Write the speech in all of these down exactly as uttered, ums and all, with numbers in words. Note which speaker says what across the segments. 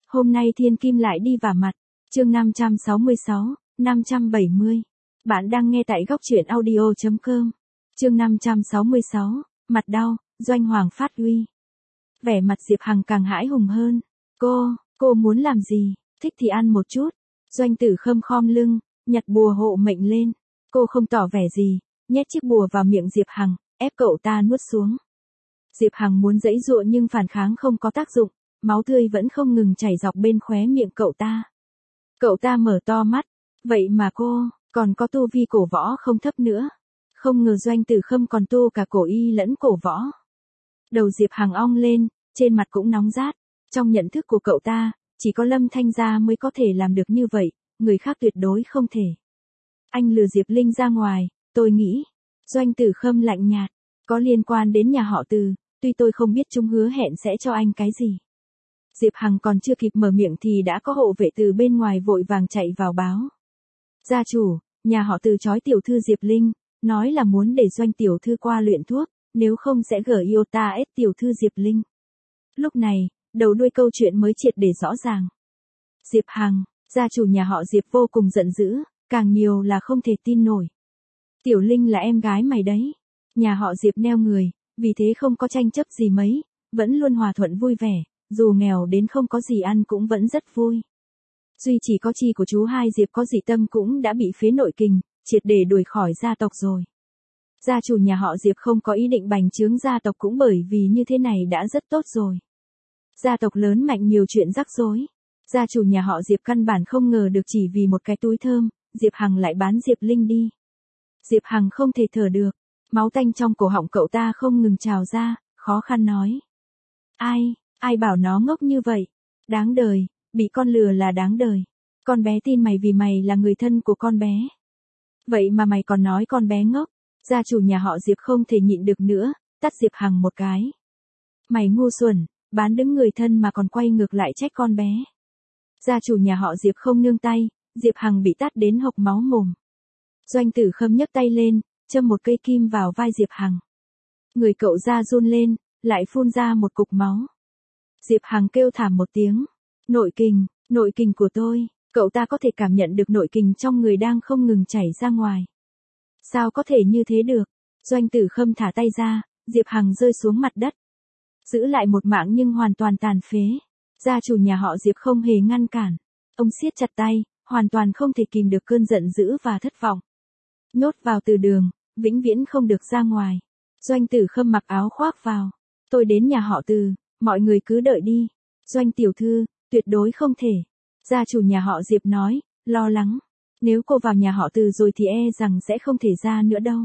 Speaker 1: Hôm nay thiên kim lại đi vả mặt. Chương năm trăm sáu mươi sáu, năm trăm bảy mươi. Bạn đang nghe tại góc truyện audio chấm com. Chương năm trăm sáu mươi sáu, mặt đau, Doanh Hoàng phát uy. Vẻ mặt Diệp Hằng càng hãi hùng hơn. Cô, cô muốn làm gì? Thích thì ăn một chút. Doanh Tử Khâm khom lưng, nhặt bùa hộ mệnh lên. Cô không tỏ vẻ gì, nhét chiếc bùa vào miệng Diệp Hằng, ép cậu ta nuốt xuống. Diệp Hằng muốn giãy giụa nhưng phản kháng không có tác dụng, máu tươi vẫn không ngừng chảy dọc bên khóe miệng cậu ta. Cậu ta mở to mắt, vậy mà cô, còn có tu vi cổ võ không thấp nữa. Không ngờ Doanh Tử Khâm còn tu cả cổ y lẫn cổ võ. Đầu Diệp Hằng ong lên, trên mặt cũng nóng rát. Trong nhận thức của cậu ta, chỉ có Lâm Thanh Gia mới có thể làm được như vậy, người khác tuyệt đối không thể. Anh lừa Diệp Linh ra ngoài, tôi nghĩ. Doanh Tử Khâm lạnh nhạt, có liên quan đến nhà họ Từ, tuy tôi không biết chúng hứa hẹn sẽ cho anh cái gì. Diệp Hằng còn chưa kịp mở miệng thì đã có hộ vệ từ bên ngoài vội vàng chạy vào báo. Gia chủ, nhà họ Từ trói tiểu thư Diệp Linh, nói là muốn để Doanh tiểu thư qua luyện thuốc, nếu không sẽ gửi iota ép tiểu thư Diệp Linh. Lúc này, đầu đuôi câu chuyện mới triệt để rõ ràng. Diệp Hằng, gia chủ nhà họ Diệp vô cùng giận dữ, càng nhiều là không thể tin nổi. Tiểu Linh là em gái mày đấy. Nhà họ Diệp neo người, vì thế không có tranh chấp gì mấy, vẫn luôn hòa thuận vui vẻ, dù nghèo đến không có gì ăn cũng vẫn rất vui. Duy chỉ có chi của chú hai Diệp có dị tâm cũng đã bị phế nội kình, triệt để đuổi khỏi gia tộc rồi. Gia chủ nhà họ Diệp không có ý định bành trướng gia tộc cũng bởi vì như thế này đã rất tốt rồi. Gia tộc lớn mạnh nhiều chuyện rắc rối. Gia chủ nhà họ Diệp căn bản không ngờ được chỉ vì một cái túi thơm, Diệp Hằng lại bán Diệp Linh đi. Diệp Hằng không thể thở được, máu tanh trong cổ họng cậu ta không ngừng trào ra, khó khăn nói. Ai, ai bảo nó ngốc như vậy? Đáng đời, bị con lừa là đáng đời. Con bé tin mày vì mày là người thân của con bé. Vậy mà mày còn nói con bé ngốc. Gia chủ nhà họ Diệp không thể nhịn được nữa, tát Diệp Hằng một cái. Mày ngu xuẩn, bán đứng người thân mà còn quay ngược lại trách con bé. Gia chủ nhà họ Diệp không nương tay, Diệp Hằng bị tát đến hộc máu mồm. Doanh Tử Khâm nhấc tay lên, châm một cây kim vào vai Diệp Hằng. Người cậu ra run lên, lại phun ra một cục máu. Diệp Hằng kêu thảm một tiếng. Nội kình, nội kình của tôi, cậu ta có thể cảm nhận được nội kình trong người đang không ngừng chảy ra ngoài. Sao có thể như thế được? Doanh Tử Khâm thả tay ra, Diệp Hằng rơi xuống mặt đất. Giữ lại một mạng nhưng hoàn toàn tàn phế. Gia chủ nhà họ Diệp không hề ngăn cản. Ông siết chặt tay, hoàn toàn không thể kìm được cơn giận dữ và thất vọng. Nhốt vào từ đường, vĩnh viễn không được ra ngoài. Doanh Tử Khâm mặc áo khoác vào. Tôi đến nhà họ Từ, mọi người cứ đợi đi. Doanh tiểu thư, tuyệt đối không thể. Gia chủ nhà họ Diệp nói, lo lắng. Nếu cô vào nhà họ Từ rồi thì e rằng sẽ không thể ra nữa đâu.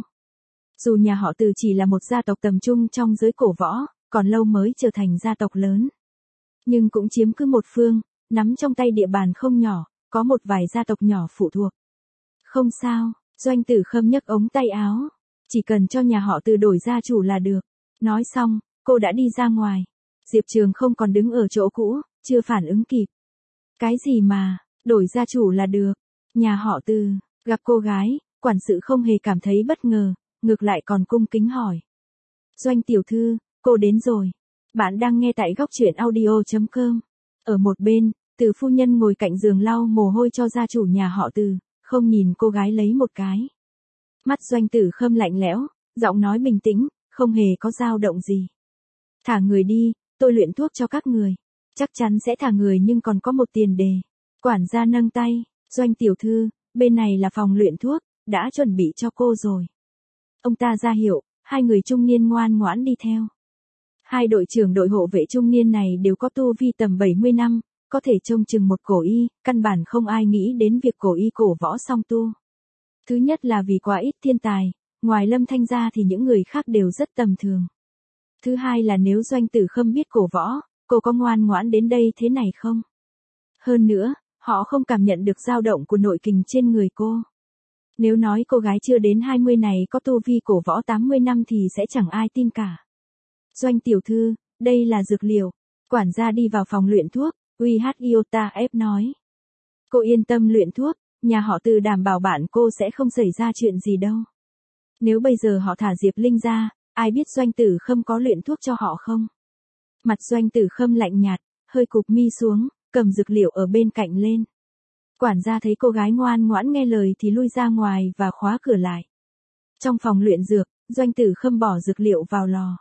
Speaker 1: Dù nhà họ Từ chỉ là một gia tộc tầm trung trong giới cổ võ, còn lâu mới trở thành gia tộc lớn. Nhưng cũng chiếm cứ một phương, nắm trong tay địa bàn không nhỏ, có một vài gia tộc nhỏ phụ thuộc. Không sao, Doanh Tử Khâm nhấc ống tay áo. Chỉ cần cho nhà họ Từ đổi gia chủ là được. Nói xong, cô đã đi ra ngoài. Diệp Trường không còn đứng ở chỗ cũ, chưa phản ứng kịp. Cái gì mà, đổi gia chủ là được. Nhà họ Từ, gặp cô gái, quản sự không hề cảm thấy bất ngờ, ngược lại còn cung kính hỏi. Doanh tiểu thư, cô đến rồi. Bạn đang nghe tại góc truyện audio chấm com. Ở một bên, Từ phu nhân ngồi cạnh giường lau mồ hôi cho gia chủ nhà họ Từ, không nhìn cô gái lấy một cái. Mắt Doanh Tử Khâm lạnh lẽo, giọng nói bình tĩnh, không hề có dao động gì. Thả người đi, tôi luyện thuốc cho các người. Chắc chắn sẽ thả người nhưng còn có một tiền đề. Quản gia nâng tay, Doanh tiểu thư, bên này là phòng luyện thuốc, đã chuẩn bị cho cô rồi. Ông ta ra hiệu, hai người trung niên ngoan ngoãn đi theo. Hai đội trưởng đội hộ vệ trung niên này đều có tu vi tầm bảy mươi năm, có thể trông chừng một cổ y, căn bản không ai nghĩ đến việc cổ y cổ võ song tu. Thứ nhất là vì quá ít thiên tài, ngoài Lâm Thanh ra thì những người khác đều rất tầm thường. Thứ hai là nếu Doanh Tử Khâm biết cổ võ, cô có ngoan ngoãn đến đây thế này không? Hơn nữa, họ không cảm nhận được dao động của nội kình trên người cô. Nếu nói cô gái chưa đến hai mươi này có tu vi cổ võ tám mươi năm thì sẽ chẳng ai tin cả. Doanh tiểu thư, đây là dược liệu. Quản gia đi vào phòng luyện thuốc, u hát iota ép nói. Cô yên tâm luyện thuốc, nhà họ Từ đảm bảo bạn cô sẽ không xảy ra chuyện gì đâu. Nếu bây giờ họ thả Diệp Linh ra, ai biết Doanh Tử Khâm có luyện thuốc cho họ không? Mặt Doanh Tử Khâm lạnh nhạt, hơi cụp mi xuống, cầm dược liệu ở bên cạnh lên. Quản gia thấy cô gái ngoan ngoãn nghe lời thì lui ra ngoài và khóa cửa lại. Trong phòng luyện dược, Doanh Tử Khâm bỏ dược liệu vào lò.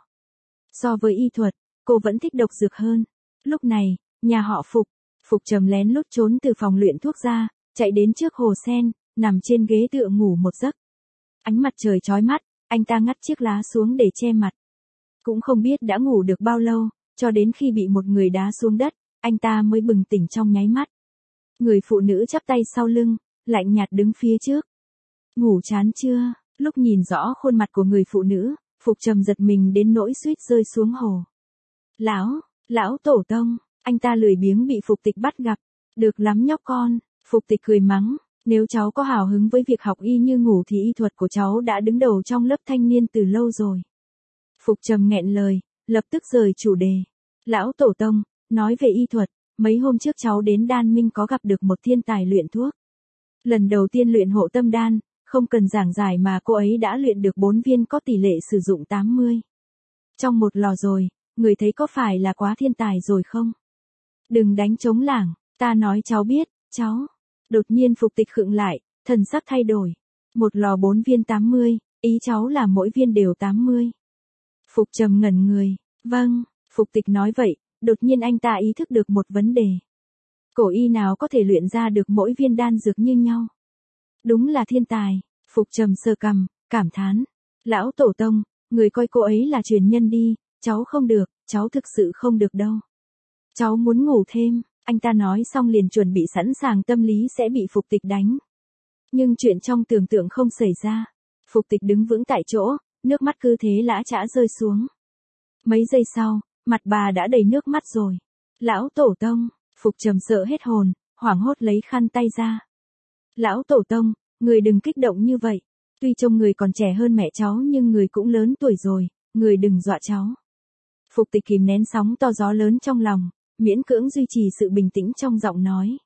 Speaker 1: So với y thuật, cô vẫn thích độc dược hơn. Lúc này, nhà họ Phục, Phục Trầm lén lút trốn từ phòng luyện thuốc ra, chạy đến trước hồ sen, nằm trên ghế tựa ngủ một giấc. Ánh mặt trời chói mắt, anh ta ngắt chiếc lá xuống để che mặt. Cũng không biết đã ngủ được bao lâu, cho đến khi bị một người đá xuống đất, anh ta mới bừng tỉnh trong nháy mắt. Người phụ nữ chắp tay sau lưng, lạnh nhạt đứng phía trước. Ngủ chán chưa? Lúc nhìn rõ khuôn mặt của người phụ nữ, Phục Trầm giật mình đến nỗi suýt rơi xuống hồ. Lão, lão tổ tông, anh ta lười biếng bị Phục Tịch bắt gặp. Được lắm nhóc con, Phục Tịch cười mắng, nếu cháu có hào hứng với việc học y như ngủ thì y thuật của cháu đã đứng đầu trong lớp thanh niên từ lâu rồi. Phục Trầm nghẹn lời, lập tức rời chủ đề. Lão tổ tông, nói về y thuật, mấy hôm trước cháu đến Đan Minh có gặp được một thiên tài luyện thuốc. Lần đầu tiên luyện hộ tâm đan, không cần giảng giải mà cô ấy đã luyện được bốn viên có tỷ lệ sử dụng tám mươi. Trong một lò rồi, người thấy có phải là quá thiên tài rồi không? Đừng đánh trống lảng, ta nói cháu biết, cháu. Đột nhiên Phục Tịch khựng lại, thần sắc thay đổi. Một lò bốn viên tám mươi, ý cháu là mỗi viên đều tám mươi. Phục Trầm ngẩn người, vâng, Phục Tịch nói vậy, đột nhiên anh ta ý thức được một vấn đề. Cổ y nào có thể luyện ra được mỗi viên đan dược như nhau? Đúng là thiên tài, Phục Trầm sờ cằm, cảm thán. Lão tổ tông, người coi cô ấy là truyền nhân đi, cháu không được, cháu thực sự không được đâu. Cháu muốn ngủ thêm, anh ta nói xong liền chuẩn bị sẵn sàng tâm lý sẽ bị Phục Tịch đánh. Nhưng chuyện trong tưởng tượng không xảy ra. Phục Tịch đứng vững tại chỗ, nước mắt cứ thế lã chã rơi xuống. Mấy giây sau, mặt bà đã đầy nước mắt rồi. Lão tổ tông, Phục Trầm sợ hết hồn, hoảng hốt lấy khăn tay ra. Lão tổ tông, người đừng kích động như vậy. Tuy trông người còn trẻ hơn mẹ cháu nhưng người cũng lớn tuổi rồi, người đừng dọa cháu. Phục Tịch kìm nén sóng to gió lớn trong lòng, miễn cưỡng duy trì sự bình tĩnh trong giọng nói.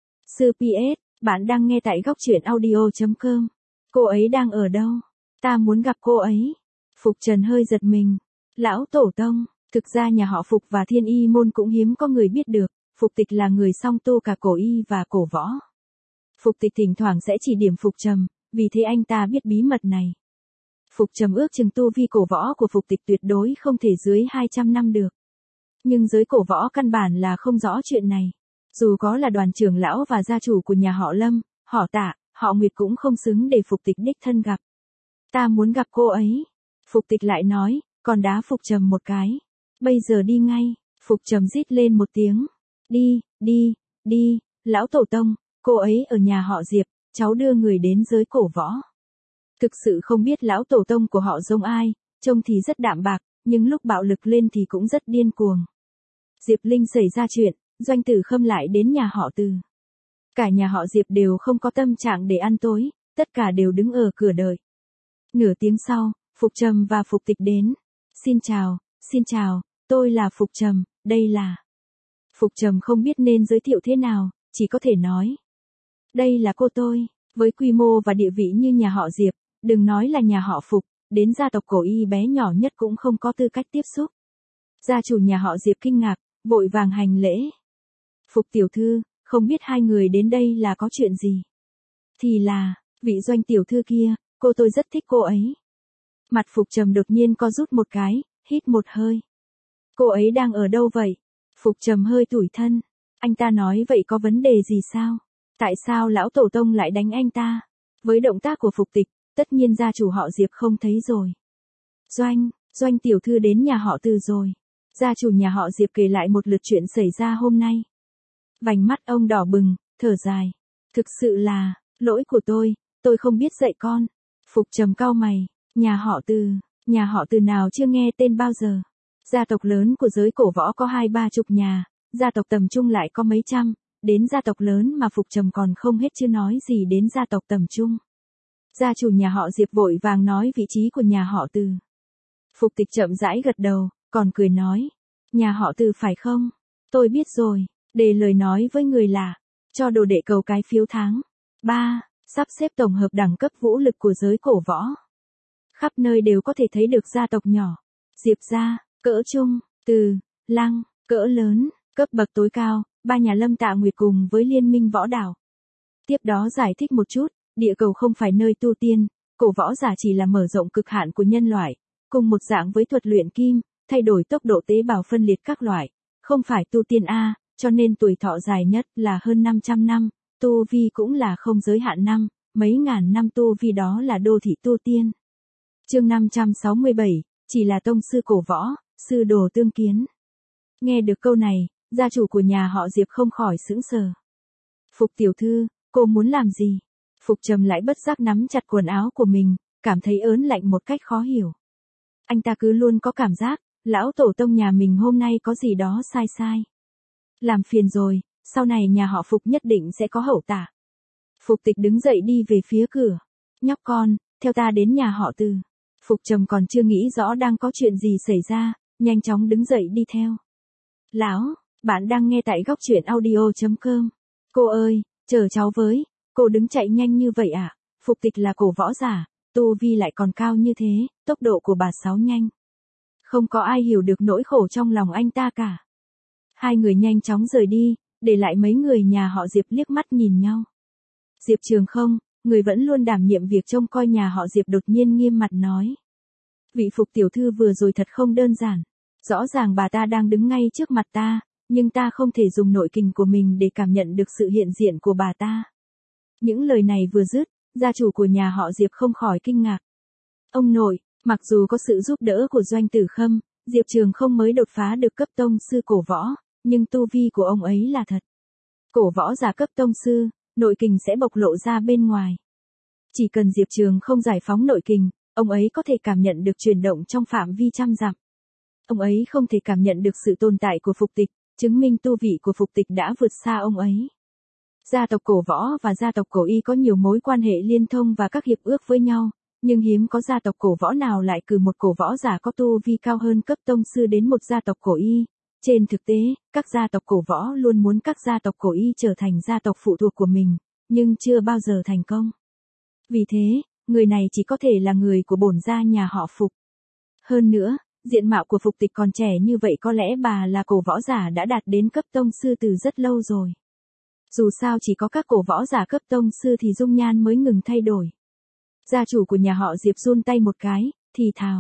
Speaker 1: Sư pê ét, bạn đang nghe tại góc truyện audio chấm com. Cô ấy đang ở đâu? Ta muốn gặp cô ấy. Phục Trần hơi giật mình. Lão tổ tông, thực ra nhà họ Phục và Thiên Y môn cũng hiếm có người biết được, Phục Tịch là người song tu cả cổ y và cổ võ. Phục Tịch thỉnh thoảng sẽ chỉ điểm Phục Trầm, vì thế anh ta biết bí mật này. Phục Trầm ước chừng tu vi cổ võ của Phục Tịch tuyệt đối không thể dưới hai trăm năm được. Nhưng giới cổ võ căn bản là không rõ chuyện này. Dù có là đoàn trưởng lão và gia chủ của nhà họ Lâm, họ Tạ, họ Nguyệt cũng không xứng để Phục Tịch đích thân gặp. Ta muốn gặp cô ấy. Phục Tịch lại nói, còn đá Phục Trầm một cái. Bây giờ đi ngay. Phục Trầm rít lên một tiếng. Đi, đi, đi, lão tổ tông, cô ấy ở nhà họ Diệp, cháu đưa người đến giới cổ võ. Thực sự không biết lão tổ tông của họ giống ai, trông thì rất đạm bạc, nhưng lúc bạo lực lên thì cũng rất điên cuồng. Diệp Linh xảy ra chuyện, Doanh Tử Khâm lại đến nhà họ Từ. Cả nhà họ Diệp đều không có tâm trạng để ăn tối, tất cả đều đứng ở cửa đợi. Nửa tiếng sau, Phục Trầm và Phục Tịch đến. Xin chào, xin chào, tôi là Phục Trầm, đây là... Phục Trầm không biết nên giới thiệu thế nào, chỉ có thể nói. Đây là cô tôi, với quy mô và địa vị như nhà họ Diệp, đừng nói là nhà họ Phục, đến gia tộc cổ y bé nhỏ nhất cũng không có tư cách tiếp xúc. Gia chủ nhà họ Diệp kinh ngạc, vội vàng hành lễ. Phục tiểu thư, không biết hai người đến đây là có chuyện gì? Thì là, vị Doanh tiểu thư kia, cô tôi rất thích cô ấy. Mặt Phục Trầm đột nhiên co rút một cái, hít một hơi. Cô ấy đang ở đâu vậy? Phục Trầm hơi tủi thân. Anh ta nói vậy có vấn đề gì sao? Tại sao lão tổ tông lại đánh anh ta? Với động tác của Phục Tịch, tất nhiên gia chủ họ Diệp không thấy rồi. Doanh, Doanh tiểu thư đến nhà họ Từ rồi. Gia chủ nhà họ Diệp kể lại một lượt chuyện xảy ra hôm nay. Vành mắt ông đỏ bừng, thở dài. Thực sự là, lỗi của tôi, tôi không biết dạy con. Phục Trầm cau mày, nhà họ Từ, nhà họ Từ nào chưa nghe tên bao giờ. Gia tộc lớn của giới cổ võ có hai ba chục nhà, gia tộc tầm trung lại có mấy trăm, đến gia tộc lớn mà Phục Trầm còn không hết chưa nói gì đến gia tộc tầm trung. Gia chủ nhà họ Diệp vội vàng nói vị trí của nhà họ Từ. Phục Tịch chậm rãi gật đầu, còn cười nói, nhà họ Từ phải không? Tôi biết rồi, để lời nói với người lạ, cho đồ đệ cầu cái phiếu tháng. ba. Sắp xếp tổng hợp đẳng cấp vũ lực của giới cổ võ. Khắp nơi đều có thể thấy được gia tộc nhỏ. Diệp gia, cỡ trung, Từ, Lăng, cỡ lớn, cấp bậc tối cao, ba nhà Lâm Tạ Nguyệt cùng với Liên minh võ đạo. Tiếp đó giải thích một chút, địa cầu không phải nơi tu tiên, cổ võ giả chỉ là mở rộng cực hạn của nhân loại, cùng một dạng với thuật luyện kim, thay đổi tốc độ tế bào phân liệt các loại, không phải tu tiên A, cho nên tuổi thọ dài nhất là hơn năm trăm năm, tu vi cũng là không giới hạn năm, mấy ngàn năm tu vi đó là đô thị tu tiên. Chương năm trăm sáu mươi bảy, chỉ là tông sư cổ võ, sư đồ tương kiến. Nghe được câu này, gia chủ của nhà họ Diệp không khỏi sững sờ. Phục tiểu thư, cô muốn làm gì? Phục Trầm lại bất giác nắm chặt quần áo của mình, cảm thấy ớn lạnh một cách khó hiểu. Anh ta cứ luôn có cảm giác, lão tổ tông nhà mình hôm nay có gì đó sai sai. Làm phiền rồi, sau này nhà họ Phục nhất định sẽ có hậu tả. Phục Tịch đứng dậy đi về phía cửa. Nhóc con, theo ta đến nhà họ Từ. Phục Trầm còn chưa nghĩ rõ đang có chuyện gì xảy ra, nhanh chóng đứng dậy đi theo. Lão, bạn đang nghe tại góc truyện audio chấm com. Cô ơi, chờ cháu với, cô đứng chạy nhanh như vậy à? Phục Tịch là cổ võ giả, tu vi lại còn cao như thế, tốc độ của bà Sáu nhanh. Không có ai hiểu được nỗi khổ trong lòng anh ta cả. Hai người nhanh chóng rời đi, để lại mấy người nhà họ Diệp liếc mắt nhìn nhau. Diệp Trường Không, người vẫn luôn đảm nhiệm việc trông coi nhà họ Diệp đột nhiên nghiêm mặt nói. Vị Phục tiểu thư vừa rồi thật không đơn giản. Rõ ràng bà ta đang đứng ngay trước mặt ta, nhưng ta không thể dùng nội kình của mình để cảm nhận được sự hiện diện của bà ta. Những lời này vừa dứt, gia chủ của nhà họ Diệp không khỏi kinh ngạc. Ông nội, mặc dù có sự giúp đỡ của Doanh Tử Khâm, Diệp Trường Không mới đột phá được cấp tông sư cổ võ, nhưng tu vi của ông ấy là thật. Cổ võ giả cấp tông sư, nội kình sẽ bộc lộ ra bên ngoài. Chỉ cần Diệp Trường Không giải phóng nội kình, ông ấy có thể cảm nhận được chuyển động trong phạm vi trăm dặm. Ông ấy không thể cảm nhận được sự tồn tại của Phục Tịch, chứng minh tu vị của Phục Tịch đã vượt xa ông ấy. Gia tộc cổ võ và gia tộc cổ y có nhiều mối quan hệ liên thông và các hiệp ước với nhau, nhưng hiếm có gia tộc cổ võ nào lại cử một cổ võ giả có tu vi cao hơn cấp tông sư đến một gia tộc cổ y. Trên thực tế, các gia tộc cổ võ luôn muốn các gia tộc cổ y trở thành gia tộc phụ thuộc của mình, nhưng chưa bao giờ thành công. Vì thế, người này chỉ có thể là người của bổn gia nhà họ Phục. Hơn nữa, diện mạo của Phục Tịch còn trẻ như vậy có lẽ bà là cổ võ giả đã đạt đến cấp tông sư từ rất lâu rồi. Dù sao chỉ có các cổ võ giả cấp tông sư thì dung nhan mới ngừng thay đổi. Gia chủ của nhà họ Diệp run tay một cái, thì thào.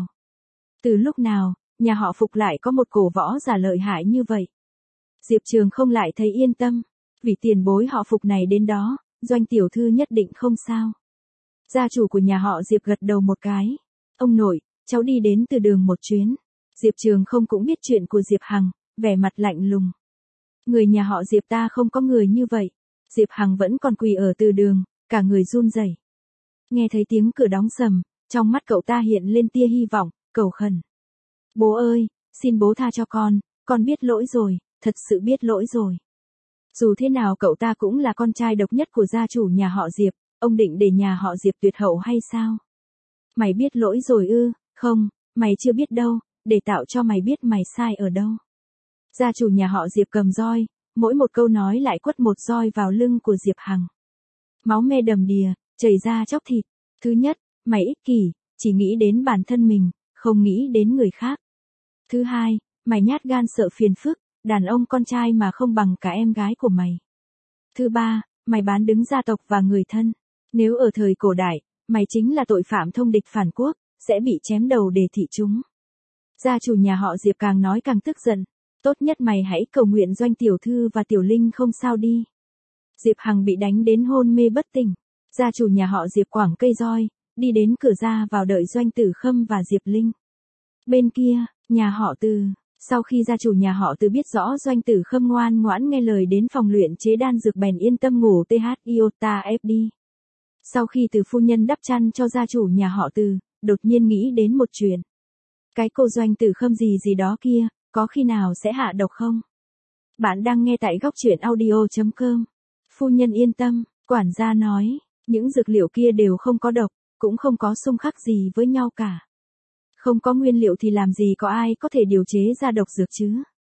Speaker 1: Từ lúc nào, nhà họ Phục lại có một cổ võ giả lợi hại như vậy? Diệp Trường Không lại thấy yên tâm, vì tiền bối họ Phục này đến đó, Doanh tiểu thư nhất định không sao. Gia chủ của nhà họ Diệp gật đầu một cái. Ông nội, cháu đi đến Từ Đường một chuyến. Diệp Trường Không cũng biết chuyện của Diệp Hằng, vẻ mặt lạnh lùng. Người nhà họ Diệp ta không có người như vậy. Diệp Hằng vẫn còn quỳ ở Từ Đường, cả người run rẩy. Nghe thấy tiếng cửa đóng sầm, trong mắt cậu ta hiện lên tia hy vọng, cầu khẩn. Bố ơi, xin bố tha cho con, con biết lỗi rồi, thật sự biết lỗi rồi. Dù thế nào cậu ta cũng là con trai độc nhất của gia chủ nhà họ Diệp, ông định để nhà họ Diệp tuyệt hậu hay sao? Mày biết lỗi rồi ư? Không, mày chưa biết đâu, để tạo cho mày biết mày sai ở đâu. Gia chủ nhà họ Diệp cầm roi, mỗi một câu nói lại quất một roi vào lưng của Diệp Hằng. Máu me đầm đìa, chảy ra chóc thịt. Thứ nhất, mày ích kỷ, chỉ nghĩ đến bản thân mình, không nghĩ đến người khác. Thứ hai, mày nhát gan sợ phiền phức, đàn ông con trai mà không bằng cả em gái của mày. Thứ ba, mày bán đứng gia tộc và người thân. Nếu ở thời cổ đại, mày chính là tội phạm thông địch phản quốc, sẽ bị chém đầu để thị chúng. Gia chủ nhà họ Diệp càng nói càng tức giận. Tốt nhất mày hãy cầu nguyện Doanh tiểu thư và Tiểu Linh không sao đi. Diệp Hằng bị đánh đến hôn mê bất tỉnh. Gia chủ nhà họ Diệp quẳng cây roi, đi đến cửa ra vào đợi Doanh Tử Khâm và Diệp Linh. Bên kia, nhà họ Từ. Sau khi gia chủ nhà họ Từ biết rõ Doanh Tử Khâm ngoan ngoãn nghe lời đến phòng luyện chế đan dược bèn yên tâm ngủ tê hát iota ép đi. Sau khi Từ phu nhân đắp chăn cho gia chủ nhà họ Từ, đột nhiên nghĩ đến một chuyện. Cái cô Doanh Tử Khâm gì gì đó kia, có khi nào sẽ hạ độc không? Bạn đang nghe tại góc truyện audio chấm com. Phu nhân yên tâm, quản gia nói, những dược liệu kia đều không có độc, cũng không có xung khắc gì với nhau cả. Không có nguyên liệu thì làm gì có ai có thể điều chế ra độc dược chứ?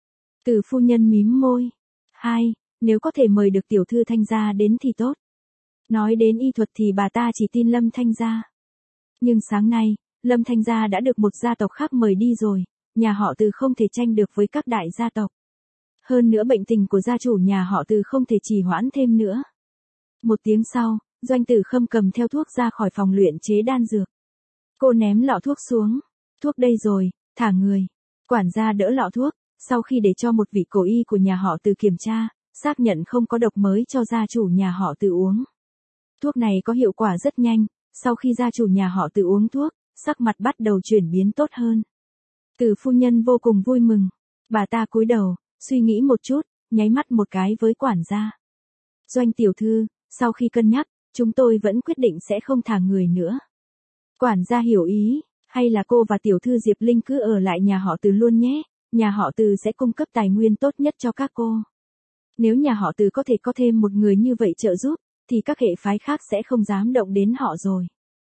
Speaker 1: Từ phu nhân mím môi. Hai, nếu có thể mời được tiểu thư Thanh gia đến thì tốt. Nói đến y thuật thì bà ta chỉ tin Lâm Thanh gia. Nhưng sáng nay, Lâm Thanh gia đã được một gia tộc khác mời đi rồi, nhà họ Từ không thể tranh được với các đại gia tộc. Hơn nữa bệnh tình của gia chủ nhà họ Từ không thể trì hoãn thêm nữa. Một tiếng sau, Doanh Tử Khâm cầm theo thuốc ra khỏi phòng luyện chế đan dược. Cô ném lọ thuốc xuống. Thuốc đây rồi, thả người. Quản gia đỡ lọ thuốc, sau khi để cho một vị cổ y của nhà họ Từ kiểm tra, xác nhận không có độc mới cho gia chủ nhà họ Từ uống. Thuốc này có hiệu quả rất nhanh, sau khi gia chủ nhà họ Từ uống thuốc, sắc mặt bắt đầu chuyển biến tốt hơn. Từ phu nhân vô cùng vui mừng. Bà ta cúi đầu, suy nghĩ một chút, nháy mắt một cái với quản gia. Doanh tiểu thư, sau khi cân nhắc, chúng tôi vẫn quyết định sẽ không thả người nữa. Quản gia hiểu ý, hay là cô và tiểu thư Diệp Linh cứ ở lại nhà họ Từ luôn nhé, nhà họ Từ sẽ cung cấp tài nguyên tốt nhất cho các cô. Nếu nhà họ Từ có thể có thêm một người như vậy trợ giúp, thì các hệ phái khác sẽ không dám động đến họ rồi.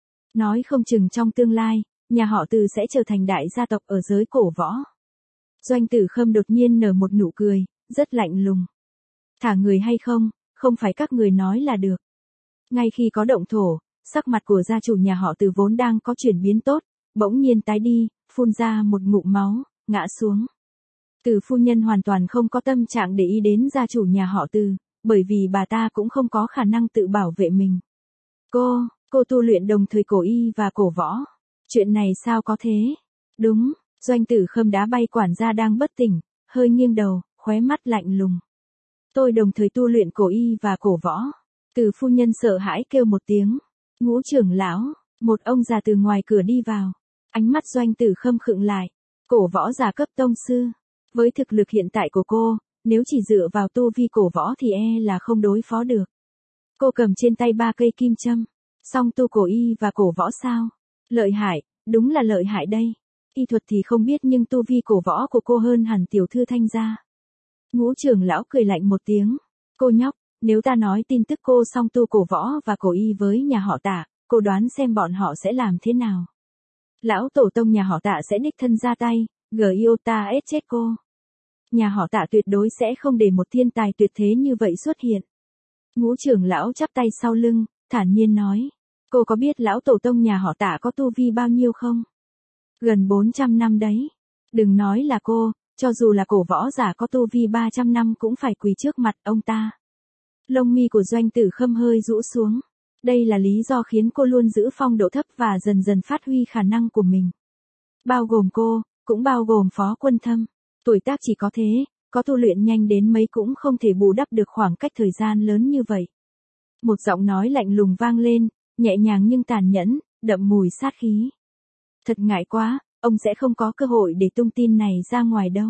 Speaker 1: Nói không chừng trong tương lai, nhà họ Từ sẽ trở thành đại gia tộc ở giới cổ võ. Doanh Tử Khâm đột nhiên nở một nụ cười, rất lạnh lùng. Thả người hay không, không phải các người nói là được. Ngay khi có động thổ, sắc mặt của gia chủ nhà họ Từ vốn đang có chuyển biến tốt, bỗng nhiên tái đi, phun ra một ngụm máu, ngã xuống. Từ phu nhân hoàn toàn không có tâm trạng để ý đến gia chủ nhà họ Từ, bởi vì bà ta cũng không có khả năng tự bảo vệ mình. Cô, cô tu luyện đồng thời cổ y và cổ võ. Chuyện này sao có thế? Đúng, Doanh Tử Khâm đá bay quản gia đang bất tỉnh, hơi nghiêng đầu, khóe mắt lạnh lùng. Tôi đồng thời tu luyện cổ y và cổ võ. Từ phu nhân sợ hãi kêu một tiếng. Ngũ trưởng lão, một ông già từ ngoài cửa đi vào. Ánh mắt Doanh Tử Khâm khựng lại. Cổ võ giả cấp tông sư. Với thực lực hiện tại của cô, nếu chỉ dựa vào tu vi cổ võ thì e là không đối phó được. Cô cầm trên tay ba cây kim châm. Song tu cổ y và cổ võ sao? Lợi hại, đúng là lợi hại đây. Y thuật thì không biết nhưng tu vi cổ võ của cô hơn hẳn tiểu thư Thanh gia. Ngũ trưởng lão cười lạnh một tiếng. Cô nhóc, nếu ta nói tin tức cô song tu cổ võ và cổ y với nhà họ Tạ, cô đoán xem bọn họ sẽ làm thế nào? Lão tổ tông nhà họ Tạ sẽ đích thân ra tay, giota ép chết cô. Nhà họ Tạ tuyệt đối sẽ không để một thiên tài tuyệt thế như vậy xuất hiện. Ngũ trưởng lão chắp tay sau lưng, thản nhiên nói. Cô có biết lão tổ tông nhà họ Tạ có tu vi bao nhiêu không? Gần bốn trăm năm đấy. Đừng nói là cô, cho dù là cổ võ giả có tu vi ba trăm năm cũng phải quỳ trước mặt ông ta. Lông mi của Doanh Tử Khâm hơi rũ xuống. Đây là lý do khiến cô luôn giữ phong độ thấp và dần dần phát huy khả năng của mình. Bao gồm cô, cũng bao gồm Phó Quân Thâm. Tuổi tác chỉ có thế, có tu luyện nhanh đến mấy cũng không thể bù đắp được khoảng cách thời gian lớn như vậy. Một giọng nói lạnh lùng vang lên, nhẹ nhàng nhưng tàn nhẫn, đậm mùi sát khí. Thật ngại quá, ông sẽ không có cơ hội để tung tin này ra ngoài đâu.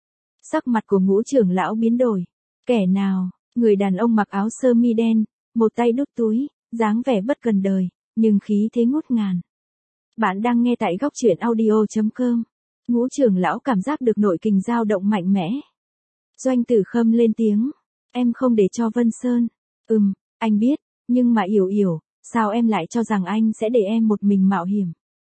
Speaker 1: Sắc mặt của Ngũ trưởng lão biến đổi. Kẻ nào? Người đàn ông mặc áo sơ mi đen, một tay đút túi, dáng vẻ bất cần đời, nhưng khí thế ngút ngàn. Bạn đang nghe tại góc truyện audio chấm com. Ngũ trưởng lão cảm giác được nội kình dao động mạnh mẽ. Doanh Tử Khâm lên tiếng. Em không để cho Vân Sơn. Ừm, anh biết, nhưng mà Yểu Yểu, sao em lại cho rằng anh sẽ để em một mình mạo hiểm?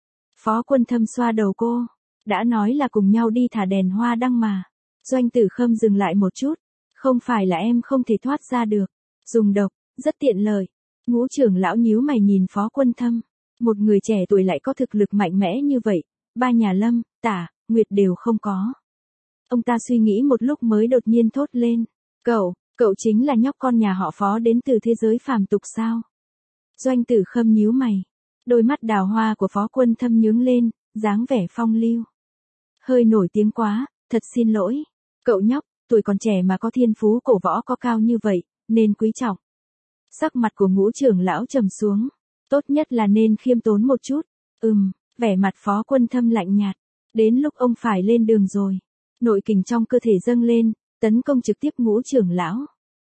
Speaker 1: Phó Quân Thâm xoa đầu cô. Đã nói là cùng nhau đi thả đèn hoa đăng mà. Doanh Tử Khâm dừng lại một chút. Không phải là em không thể thoát ra được. Dùng độc, rất tiện lợi. Ngũ trưởng lão nhíu mày nhìn Phó Quân Thâm. Một người trẻ tuổi lại có thực lực mạnh mẽ như vậy. Ba nhà Lâm, Tả, Nguyệt đều không có. Ông ta suy nghĩ một lúc mới đột nhiên thốt lên. Cậu, cậu chính là nhóc con nhà họ Phó đến từ thế giới phàm tục sao? Doanh Tử Khâm nhíu mày. Đôi mắt đào hoa của Phó Quân Thâm nhướng lên, dáng vẻ phong lưu. Hơi nổi tiếng quá, thật xin lỗi. Cậu nhóc, tuổi còn trẻ mà có thiên phú cổ võ có cao như vậy, nên quý trọng. Sắc mặt của Ngũ trưởng lão trầm xuống. Tốt nhất là nên khiêm tốn một chút. Ừm, vẻ mặt Phó Quân Thâm lạnh nhạt. Đến lúc ông phải lên đường rồi. Nội kình trong cơ thể dâng lên, tấn công trực tiếp Ngũ trưởng lão.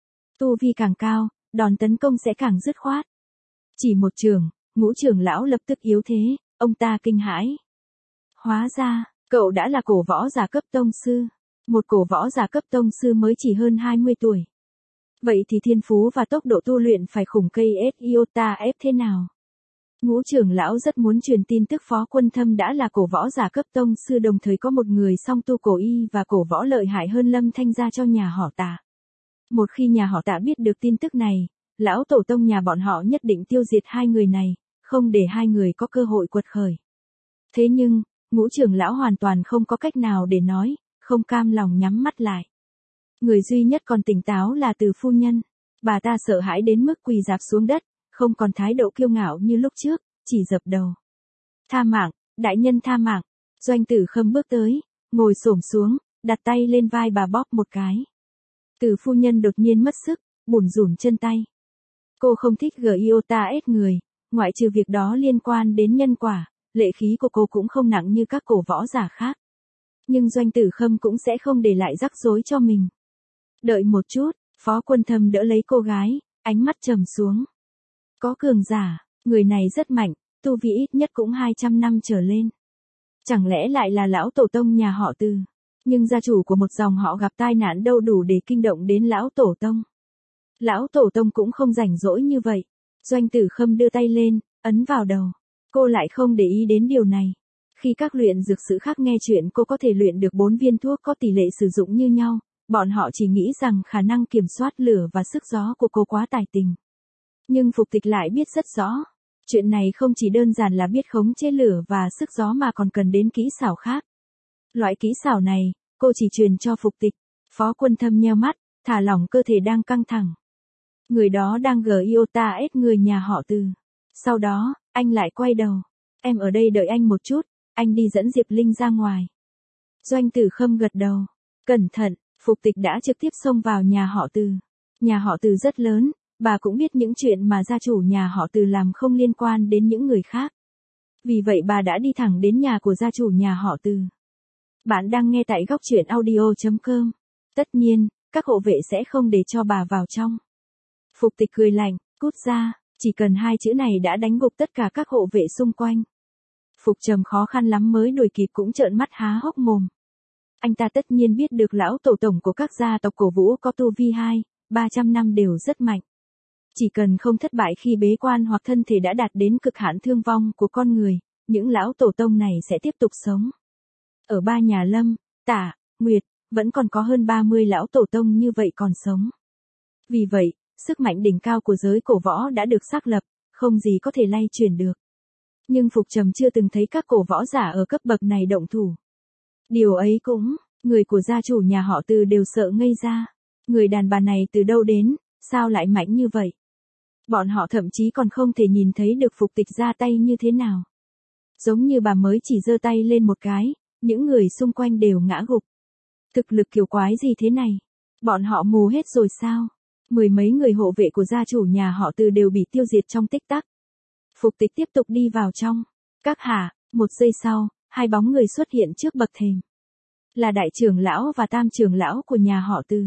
Speaker 1: Tu vi càng cao, đòn tấn công sẽ càng dứt khoát. Chỉ một trường, Ngũ trưởng lão lập tức yếu thế, ông ta kinh hãi. Hóa ra, cậu đã là cổ võ giả cấp tông sư. Một cổ võ giả cấp tông sư mới chỉ hơn hai mươi tuổi. Vậy thì thiên phú và tốc độ tu luyện phải khủng cây S iota F thế nào? Ngũ trưởng lão rất muốn truyền tin tức Phó Quân Thâm đã là cổ võ giả cấp tông sư đồng thời có một người song tu cổ y và cổ võ lợi hại hơn Lâm Thanh gia cho nhà họ Tạ. Một khi nhà họ Tạ biết được tin tức này, lão tổ tông nhà bọn họ nhất định tiêu diệt hai người này, không để hai người có cơ hội quật khởi. Thế nhưng, Ngũ trưởng lão hoàn toàn không có cách nào để nói, không cam lòng nhắm mắt lại. Người duy nhất còn tỉnh táo là Từ phu nhân. Bà ta sợ hãi đến mức quỳ rạp xuống đất, không còn thái độ kiêu ngạo như lúc trước, chỉ dập đầu. Tha mạng, đại nhân tha mạng. Doanh Tử Khâm bước tới, ngồi xổm xuống, đặt tay lên vai bà bóp một cái. Từ phu nhân đột nhiên mất sức, bủn rủn chân tay. Cô không thích giota ép người, ngoại trừ việc đó liên quan đến nhân quả, lệ khí của cô cũng không nặng như các cổ võ giả khác. Nhưng Doanh Tử Khâm cũng sẽ không để lại rắc rối cho mình. Đợi một chút, Phó Quân Thâm đỡ lấy cô gái, ánh mắt trầm xuống. Có cường giả, người này rất mạnh, tu vi ít nhất cũng hai trăm năm trở lên. Chẳng lẽ lại là lão tổ tông nhà họ Từ? Nhưng gia chủ của một dòng họ gặp tai nạn đâu đủ để kinh động đến lão tổ tông. Lão tổ tông cũng không rảnh rỗi như vậy. Doanh Tử Khâm đưa tay lên, ấn vào đầu. Cô lại không để ý đến điều này. Khi các luyện dược sư khác nghe chuyện cô có thể luyện được bốn viên thuốc có tỷ lệ sử dụng như nhau, bọn họ chỉ nghĩ rằng khả năng kiểm soát lửa và sức gió của cô quá tài tình. Nhưng Phục Tịch lại biết rất rõ. Chuyện này không chỉ đơn giản là biết khống chế lửa và sức gió mà còn cần đến kỹ xảo khác. Loại kỹ xảo này, cô chỉ truyền cho Phục Tịch. Phó Quân Thâm nheo mắt, thả lỏng cơ thể đang căng thẳng. Người đó đang giota ép người nhà họ Từ. Sau đó, anh lại quay đầu. Em ở đây đợi anh một chút, anh đi dẫn Diệp Linh ra ngoài. Doanh Tử Khâm gật đầu. Cẩn thận, Phục Tịch đã trực tiếp xông vào nhà họ Từ. Nhà họ Từ rất lớn, bà cũng biết những chuyện mà gia chủ nhà họ Từ làm không liên quan đến những người khác. Vì vậy bà đã đi thẳng đến nhà của gia chủ nhà họ Từ. Bạn đang nghe tại góc truyện audio chấm com. Tất nhiên, các hộ vệ sẽ không để cho bà vào trong. Phục Tịch cười lạnh, cút ra, chỉ cần hai chữ này đã đánh gục tất cả các hộ vệ xung quanh. Phục Trầm khó khăn lắm mới đuổi kịp cũng trợn mắt há hốc mồm. Anh ta tất nhiên biết được lão tổ tổng của các gia tộc cổ vũ có tu vi hai, ba trăm năm đều rất mạnh. Chỉ cần không thất bại khi bế quan hoặc thân thể đã đạt đến cực hạn thương vong của con người, những lão tổ tông này sẽ tiếp tục sống. Ở Ba Nhà Lâm, Tả, Nguyệt, vẫn còn có hơn ba mươi lão tổ tông như vậy còn sống. Vì vậy, sức mạnh đỉnh cao của giới cổ võ đã được xác lập, không gì có thể lay chuyển được. Nhưng Phục Trầm chưa từng thấy các cổ võ giả ở cấp bậc này động thủ. Điều ấy cũng, người của gia chủ nhà họ Từ đều sợ ngây ra. Người đàn bà này từ đâu đến, sao lại mạnh như vậy? Bọn họ thậm chí còn không thể nhìn thấy được Phục Tịch ra tay như thế nào. Giống như bà mới chỉ giơ tay lên một cái, những người xung quanh đều ngã gục. Thực lực kiểu quái gì thế này? Bọn họ mù hết rồi sao? Mười mấy người hộ vệ của gia chủ nhà họ Từ đều bị tiêu diệt trong tích tắc. Phục Tịch tiếp tục đi vào trong. Các hạ, một giây sau, hai bóng người xuất hiện trước bậc thềm. Là đại trưởng lão và tam trưởng lão của nhà họ Từ.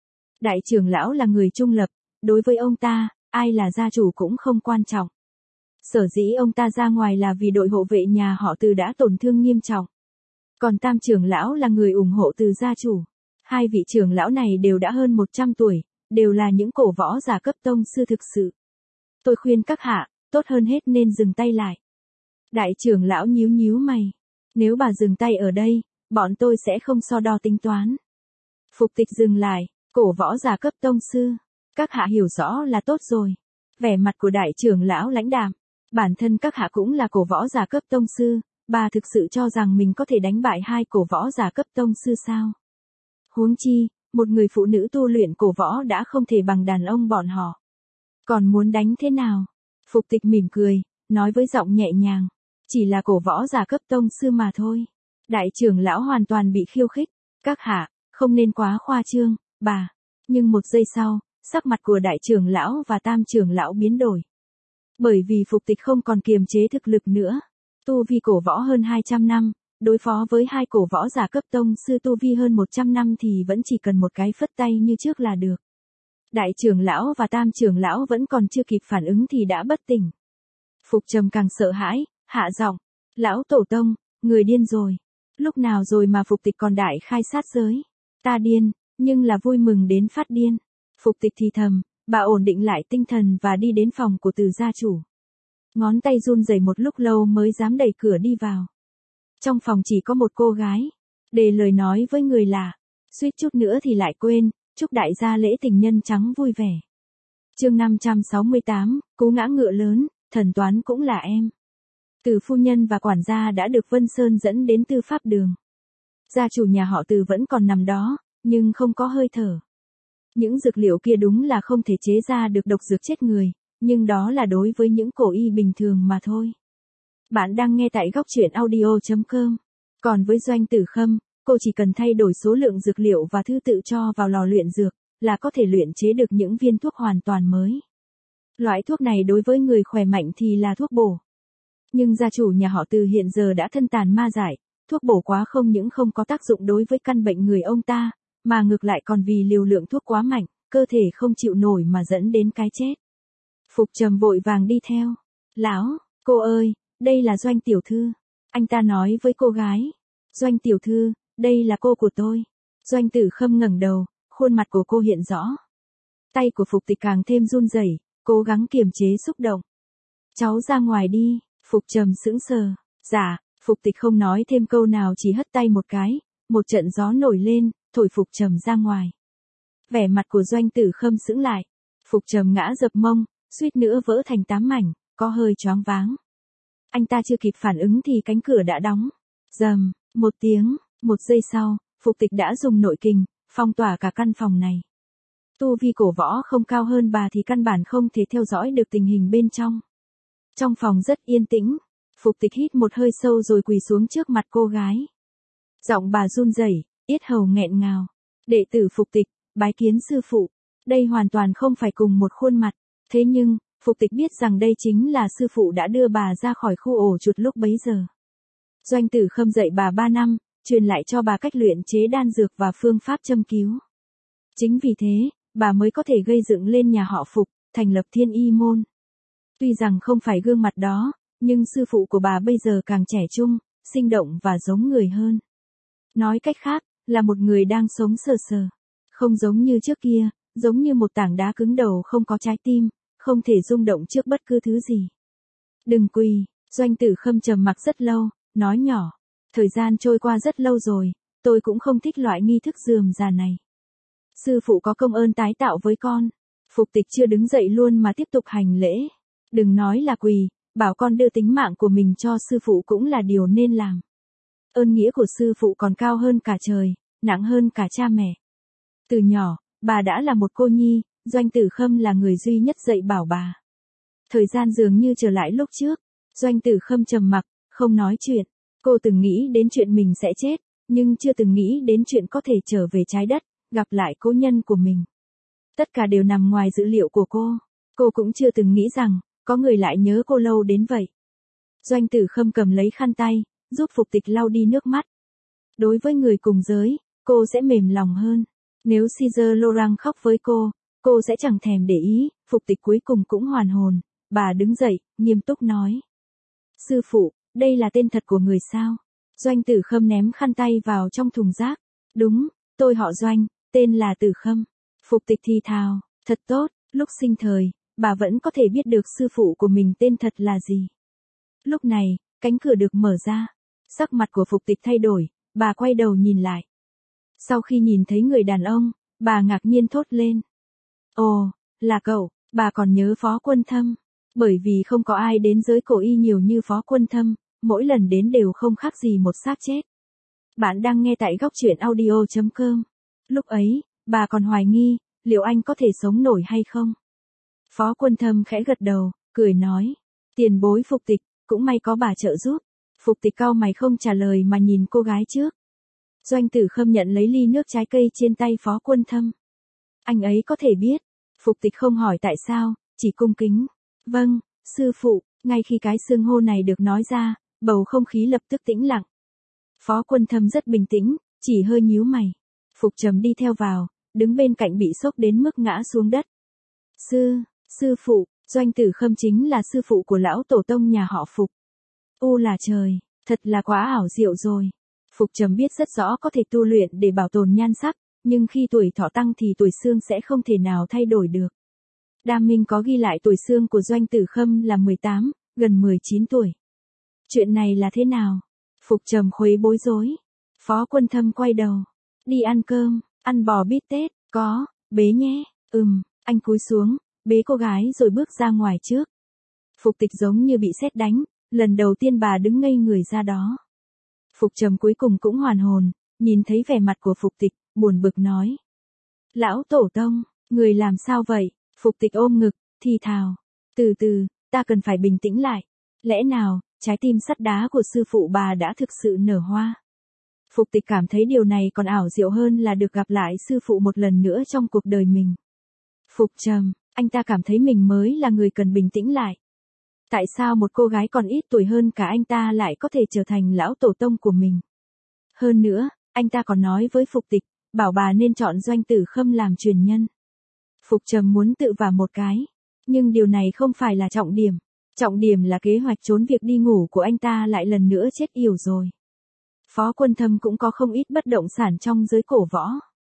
Speaker 1: Đại trưởng lão là người trung lập, đối với ông ta, ai là gia chủ cũng không quan trọng. Sở dĩ ông ta ra ngoài là vì đội hộ vệ nhà họ Từ đã tổn thương nghiêm trọng. Còn tam trưởng lão là người ủng hộ Từ gia chủ. Hai vị trưởng lão này đều đã hơn một trăm tuổi, đều là những cổ võ giả cấp tông sư thực sự. Tôi khuyên các hạ, tốt hơn hết nên dừng tay lại. Đại trưởng lão nhíu nhíu mày. Nếu bà dừng tay ở đây, bọn tôi sẽ không so đo tính toán. Phục Tịch dừng lại, cổ võ giả cấp tông sư. Các hạ hiểu rõ là tốt rồi. Vẻ mặt của đại trưởng lão lãnh đạm. Bản thân các hạ cũng là cổ võ giả cấp tông sư, bà thực sự cho rằng mình có thể đánh bại hai cổ võ giả cấp tông sư sao? Huống chi, một người phụ nữ tu luyện cổ võ đã không thể bằng đàn ông bọn họ. Còn muốn đánh thế nào? Phục Tịch mỉm cười, nói với giọng nhẹ nhàng. Chỉ là cổ võ giả cấp tông sư mà thôi. Đại trưởng lão hoàn toàn bị khiêu khích. Các hạ, không nên quá khoa trương, bà. Nhưng một giây sau, sắc mặt của đại trưởng lão và tam trưởng lão biến đổi. Bởi vì Phục Tịch không còn kiềm chế thực lực nữa. Tu vi cổ võ hơn hai trăm năm, đối phó với hai cổ võ giả cấp tông sư tu vi hơn một trăm năm thì vẫn chỉ cần một cái phất tay như trước là được. Đại trưởng lão và tam trưởng lão vẫn còn chưa kịp phản ứng thì đã bất tỉnh. Phục Trầm càng sợ hãi, hạ giọng, lão tổ tông, người điên rồi. Lúc nào rồi mà Phục Tịch còn đại khai sát giới. Ta điên, nhưng là vui mừng đến phát điên. Phục Tịch thì thầm, bà ổn định lại tinh thần và đi đến phòng của Từ gia chủ. Ngón tay run rẩy một lúc lâu mới dám đẩy cửa đi vào. Trong phòng chỉ có một cô gái. Đề lời nói với người lạ. Suýt chút nữa thì lại quên, chúc đại gia lễ tình nhân trắng vui vẻ. Chương năm trăm sáu mươi tám, cú ngã ngựa lớn, thần toán cũng là em. Từ phu nhân và quản gia đã được Vân Sơn dẫn đến tư pháp đường. Gia chủ nhà họ Từ vẫn còn nằm đó, nhưng không có hơi thở. Những dược liệu kia đúng là không thể chế ra được độc dược chết người, nhưng đó là đối với những cổ y bình thường mà thôi. Bạn đang nghe tại góc truyện audio chấm com. Còn với Doanh Tử Khâm, cô chỉ cần thay đổi số lượng dược liệu và thứ tự cho vào lò luyện dược, là có thể luyện chế được những viên thuốc hoàn toàn mới. Loại thuốc này đối với người khỏe mạnh thì là thuốc bổ. Nhưng gia chủ nhà họ Từ hiện giờ đã thân tàn ma dại, thuốc bổ quá không những không có tác dụng đối với căn bệnh người ông ta, mà ngược lại còn vì liều lượng thuốc quá mạnh, cơ thể không chịu nổi mà dẫn đến cái chết. Phục Trầm vội vàng đi theo. Lão, cô ơi, đây là Doanh tiểu thư. Anh ta nói với cô gái. Doanh tiểu thư, đây là cô của tôi. Doanh Tử Khâm ngẩng đầu, khuôn mặt của cô hiện rõ. Tay của Phục Tịch càng thêm run rẩy, cố gắng kiềm chế xúc động. Cháu ra ngoài đi. Phục Trầm sững sờ. Dạ. Phục Tịch không nói thêm câu nào, chỉ hất tay một cái, một trận gió nổi lên, thổi Phục Trầm ra ngoài. Vẻ mặt của Doanh Tử Khâm sững lại. Phục Trầm ngã dập mông, suýt nữa vỡ thành tám mảnh, có hơi choáng váng. Anh ta chưa kịp phản ứng thì cánh cửa đã đóng. Rầm, một tiếng, một giây sau, Phục Tịch đã dùng nội kình, phong tỏa cả căn phòng này. Tu vi cổ võ không cao hơn bà thì căn bản không thể theo dõi được tình hình bên trong. Trong phòng rất yên tĩnh, Phục Tịch hít một hơi sâu rồi quỳ xuống trước mặt cô gái. Giọng bà run rẩy, yết hầu nghẹn ngào. Đệ tử Phục Tịch, bái kiến sư phụ. Đây hoàn toàn không phải cùng một khuôn mặt, thế nhưng, Phục Tịch biết rằng đây chính là sư phụ đã đưa bà ra khỏi khu ổ chuột lúc bấy giờ. Doanh Tử Khâm dạy bà ba năm, truyền lại cho bà cách luyện chế đan dược và phương pháp châm cứu. Chính vì thế, bà mới có thể gây dựng lên nhà họ Phục, thành lập Thiên Y môn. Tuy rằng không phải gương mặt đó, nhưng sư phụ của bà bây giờ càng trẻ trung, sinh động và giống người hơn. Nói cách khác, là một người đang sống sờ sờ. Không giống như trước kia, giống như một tảng đá cứng đầu không có trái tim, không thể rung động trước bất cứ thứ gì. Đừng quỳ. Doanh Tử Khâm trầm mặc rất lâu, nói nhỏ. Thời gian trôi qua rất lâu rồi, tôi cũng không thích loại nghi thức rườm rà này. Sư phụ có công ơn tái tạo với con. Phục Tịch chưa đứng dậy luôn mà tiếp tục hành lễ. Đừng nói là quỳ, bảo con đưa tính mạng của mình cho sư phụ cũng là điều nên làm. Ơn nghĩa của sư phụ còn cao hơn cả trời, nặng hơn cả cha mẹ. Từ nhỏ, bà đã là một cô nhi, Doanh Tử Khâm là người duy nhất dạy bảo bà. Thời gian dường như trở lại lúc trước, Doanh Tử Khâm trầm mặc, không nói chuyện. Cô từng nghĩ đến chuyện mình sẽ chết, nhưng chưa từng nghĩ đến chuyện có thể trở về trái đất, gặp lại cố nhân của mình. Tất cả đều nằm ngoài dữ liệu của cô. Cô cũng chưa từng nghĩ rằng, có người lại nhớ cô lâu đến vậy. Doanh Tử Khâm cầm lấy khăn tay, giúp Phục Tịch lau đi nước mắt. Đối với người cùng giới, cô sẽ mềm lòng hơn. Nếu Caesar Laurent khóc với cô, cô sẽ chẳng thèm để ý. Phục Tịch cuối cùng cũng hoàn hồn. Bà đứng dậy, nghiêm túc nói. Sư phụ, đây là tên thật của người sao? Doanh Tử Khâm ném khăn tay vào trong thùng rác. Đúng, tôi họ Doanh, tên là Tử Khâm. Phục Tịch thì thào, thật tốt, lúc sinh thời, bà vẫn có thể biết được sư phụ của mình tên thật là gì. Lúc này, cánh cửa được mở ra. Sắc mặt của Phục Tịch thay đổi, bà quay đầu nhìn lại. Sau khi nhìn thấy người đàn ông, bà ngạc nhiên thốt lên. Ồ, là cậu, bà còn nhớ Phó Quân Thâm. Bởi vì không có ai đến giới cổ y nhiều như Phó Quân Thâm, mỗi lần đến đều không khác gì một xác chết. Bạn đang nghe tại góc truyện audio chấm com. Lúc ấy, bà còn hoài nghi, liệu anh có thể sống nổi hay không? Phó Quân Thâm khẽ gật đầu, cười nói. Tiền bối Phục Tịch, cũng may có bà trợ giúp. Phục Tịch cau mày không trả lời mà nhìn cô gái trước. Doanh Tử Khâm nhận lấy ly nước trái cây trên tay Phó Quân Thâm. Anh ấy có thể biết. Phục Tịch không hỏi tại sao, chỉ cung kính. Vâng, sư phụ. Ngay khi cái xưng hô này được nói ra, bầu không khí lập tức tĩnh lặng. Phó Quân Thâm rất bình tĩnh, chỉ hơi nhíu mày. Phục Trầm đi theo vào, đứng bên cạnh bị sốc đến mức ngã xuống đất. Sư, sư phụ, Doanh Tử Khâm chính là sư phụ của lão tổ tông nhà họ Phục. U là trời, thật là quá ảo diệu rồi. Phục Trầm biết rất rõ có thể tu luyện để bảo tồn nhan sắc, nhưng khi tuổi thọ tăng thì tuổi xương sẽ không thể nào thay đổi được. Đam Minh có ghi lại tuổi xương của Doanh Tử Khâm là mười tám, gần mười chín tuổi. Chuyện này là thế nào? Phục Trầm khuấy bối rối. Phó Quân Thâm quay đầu. Đi ăn cơm, ăn bò bít tết, có, bế nhé. Ừm, anh cúi xuống, bế cô gái rồi bước ra ngoài trước. Phục Tịch giống như bị sét đánh, lần đầu tiên bà đứng ngây người ra đó. Phục Trầm cuối cùng cũng hoàn hồn, nhìn thấy vẻ mặt của Phục Tịch, buồn bực nói. Lão tổ tông, người làm sao vậy? Phục tịch ôm ngực, thì thào. Từ từ, ta cần phải bình tĩnh lại. Lẽ nào, trái tim sắt đá của sư phụ bà đã thực sự nở hoa? Phục tịch cảm thấy điều này còn ảo diệu hơn là được gặp lại sư phụ một lần nữa trong cuộc đời mình. Phục Trầm, anh ta cảm thấy mình mới là người cần bình tĩnh lại. Tại sao một cô gái còn ít tuổi hơn cả anh ta lại có thể trở thành lão tổ tông của mình? Hơn nữa, anh ta còn nói với Phục Tịch, bảo bà nên chọn Doanh Tử Khâm làm truyền nhân. Phục Trầm muốn tự vả một cái, nhưng điều này không phải là trọng điểm. Trọng điểm là kế hoạch trốn việc đi ngủ của anh ta lại lần nữa chết yểu rồi. Phó Quân Thâm cũng có không ít bất động sản trong giới cổ võ.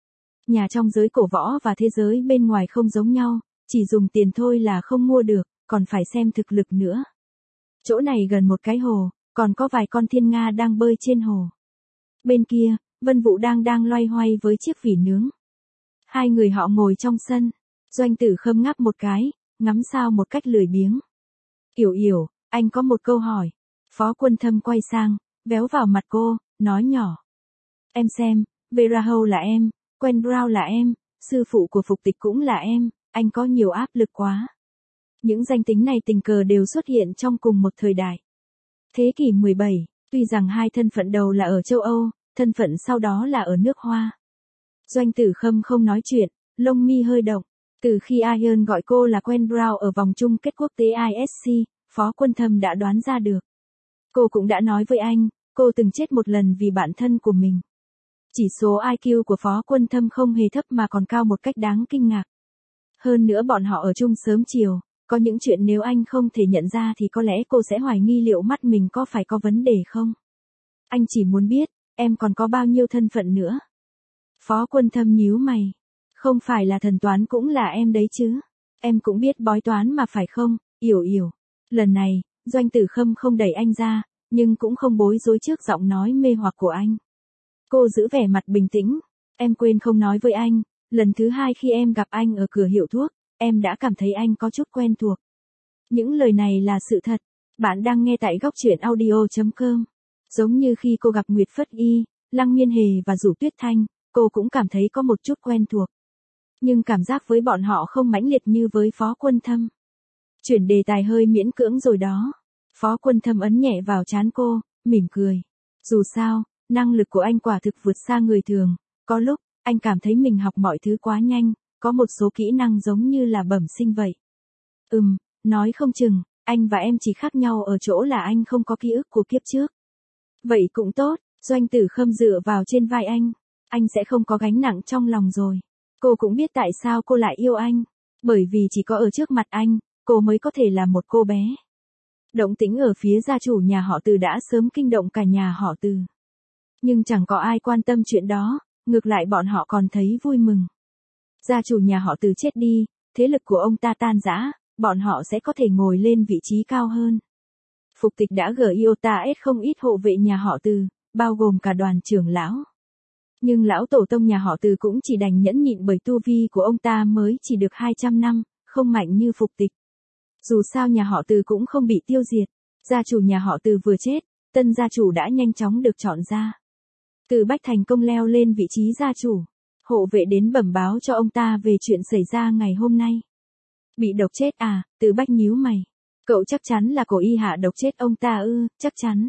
Speaker 1: Nhà trong giới cổ võ và thế giới bên ngoài không giống nhau, chỉ dùng tiền thôi là không mua được, còn phải xem thực lực nữa. Chỗ này gần một cái hồ, còn có vài con thiên nga đang bơi trên hồ. Bên kia, Vân Vũ đang đang loay hoay với chiếc vỉ nướng. Hai người họ ngồi trong sân, Doanh Tử Khâm ngáp một cái, ngắm sao một cách lười biếng. Yểu Yểu, anh có một câu hỏi. Phó Quân Thâm quay sang, véo vào mặt cô, nói nhỏ. Em xem, Vera Hou là em, Quen Brown là em, sư phụ của Phục Tịch cũng là em, anh có nhiều áp lực quá. Những danh tính này tình cờ đều xuất hiện trong cùng một thời đại. Thế kỷ mười bảy, tuy rằng hai thân phận đầu là ở châu Âu, thân phận sau đó là ở nước Hoa. Doanh Tử Khâm không nói chuyện, lông mi hơi động. Từ khi Iron gọi cô là Quen Brown ở vòng chung kết quốc tế I S C, Phó Quân Thâm đã đoán ra được. Cô cũng đã nói với anh, cô từng chết một lần vì bạn thân của mình. Chỉ số I Q của Phó Quân Thâm không hề thấp mà còn cao một cách đáng kinh ngạc. Hơn nữa bọn họ ở chung sớm chiều, có những chuyện nếu anh không thể nhận ra thì có lẽ cô sẽ hoài nghi liệu mắt mình có phải có vấn đề không. Anh chỉ muốn biết, em còn có bao nhiêu thân phận nữa. Phó Quân Thâm nhíu mày. Không phải là thần toán cũng là em đấy chứ. Em cũng biết bói toán mà phải không, Yểu Yểu. Lần này, Doanh Tử Khâm không đẩy anh ra, nhưng cũng không bối rối trước giọng nói mê hoặc của anh. Cô giữ vẻ mặt bình tĩnh. Em quên không nói với anh, lần thứ hai khi em gặp anh ở cửa hiệu thuốc, em đã cảm thấy anh có chút quen thuộc. Những lời này là sự thật. Bạn đang nghe tại góc truyện audio chấm com. Giống như khi cô gặp Nguyệt Phất Y, Lăng Miên Hề và Dụ Tuyết Thanh, cô cũng cảm thấy có một chút quen thuộc. Nhưng cảm giác với bọn họ không mãnh liệt như với Phó Quân Thâm. Chuyển đề tài hơi miễn cưỡng rồi đó. Phó Quân Thâm ấn nhẹ vào trán cô, mỉm cười. Dù sao, năng lực của anh quả thực vượt xa người thường. Có lúc, anh cảm thấy mình học mọi thứ quá nhanh, có một số kỹ năng giống như là bẩm sinh vậy. Ừm, nói không chừng, anh và em chỉ khác nhau ở chỗ là anh không có ký ức của kiếp trước. Vậy cũng tốt, Doanh Tử Khâm dựa vào trên vai anh. Anh sẽ không có gánh nặng trong lòng rồi. Cô cũng biết tại sao cô lại yêu anh. Bởi vì chỉ có ở trước mặt anh, cô mới có thể là một cô bé. Động tĩnh ở phía gia chủ nhà họ Từ đã sớm kinh động cả nhà họ Từ. Nhưng chẳng có ai quan tâm chuyện đó, ngược lại bọn họ còn thấy vui mừng. Gia chủ nhà họ Từ chết đi, thế lực của ông ta tan rã, bọn họ sẽ có thể ngồi lên vị trí cao hơn. Phục Tịch đã gửi iota ét không ít hộ vệ nhà họ Từ, bao gồm cả đoàn trưởng lão. Nhưng lão tổ tông nhà họ Từ cũng chỉ đành nhẫn nhịn bởi tu vi của ông ta mới chỉ được hai trăm năm, không mạnh như Phục Tịch. Dù sao nhà họ Từ cũng không bị tiêu diệt, gia chủ nhà họ Từ vừa chết, tân gia chủ đã nhanh chóng được chọn ra. Từ Bách thành công leo lên vị trí gia chủ, hộ vệ đến bẩm báo cho ông ta về chuyện xảy ra ngày hôm nay. Bị độc chết à, Từ Bách nhíu mày. Cậu chắc chắn là cổ y hạ độc chết ông ta ư, chắc chắn.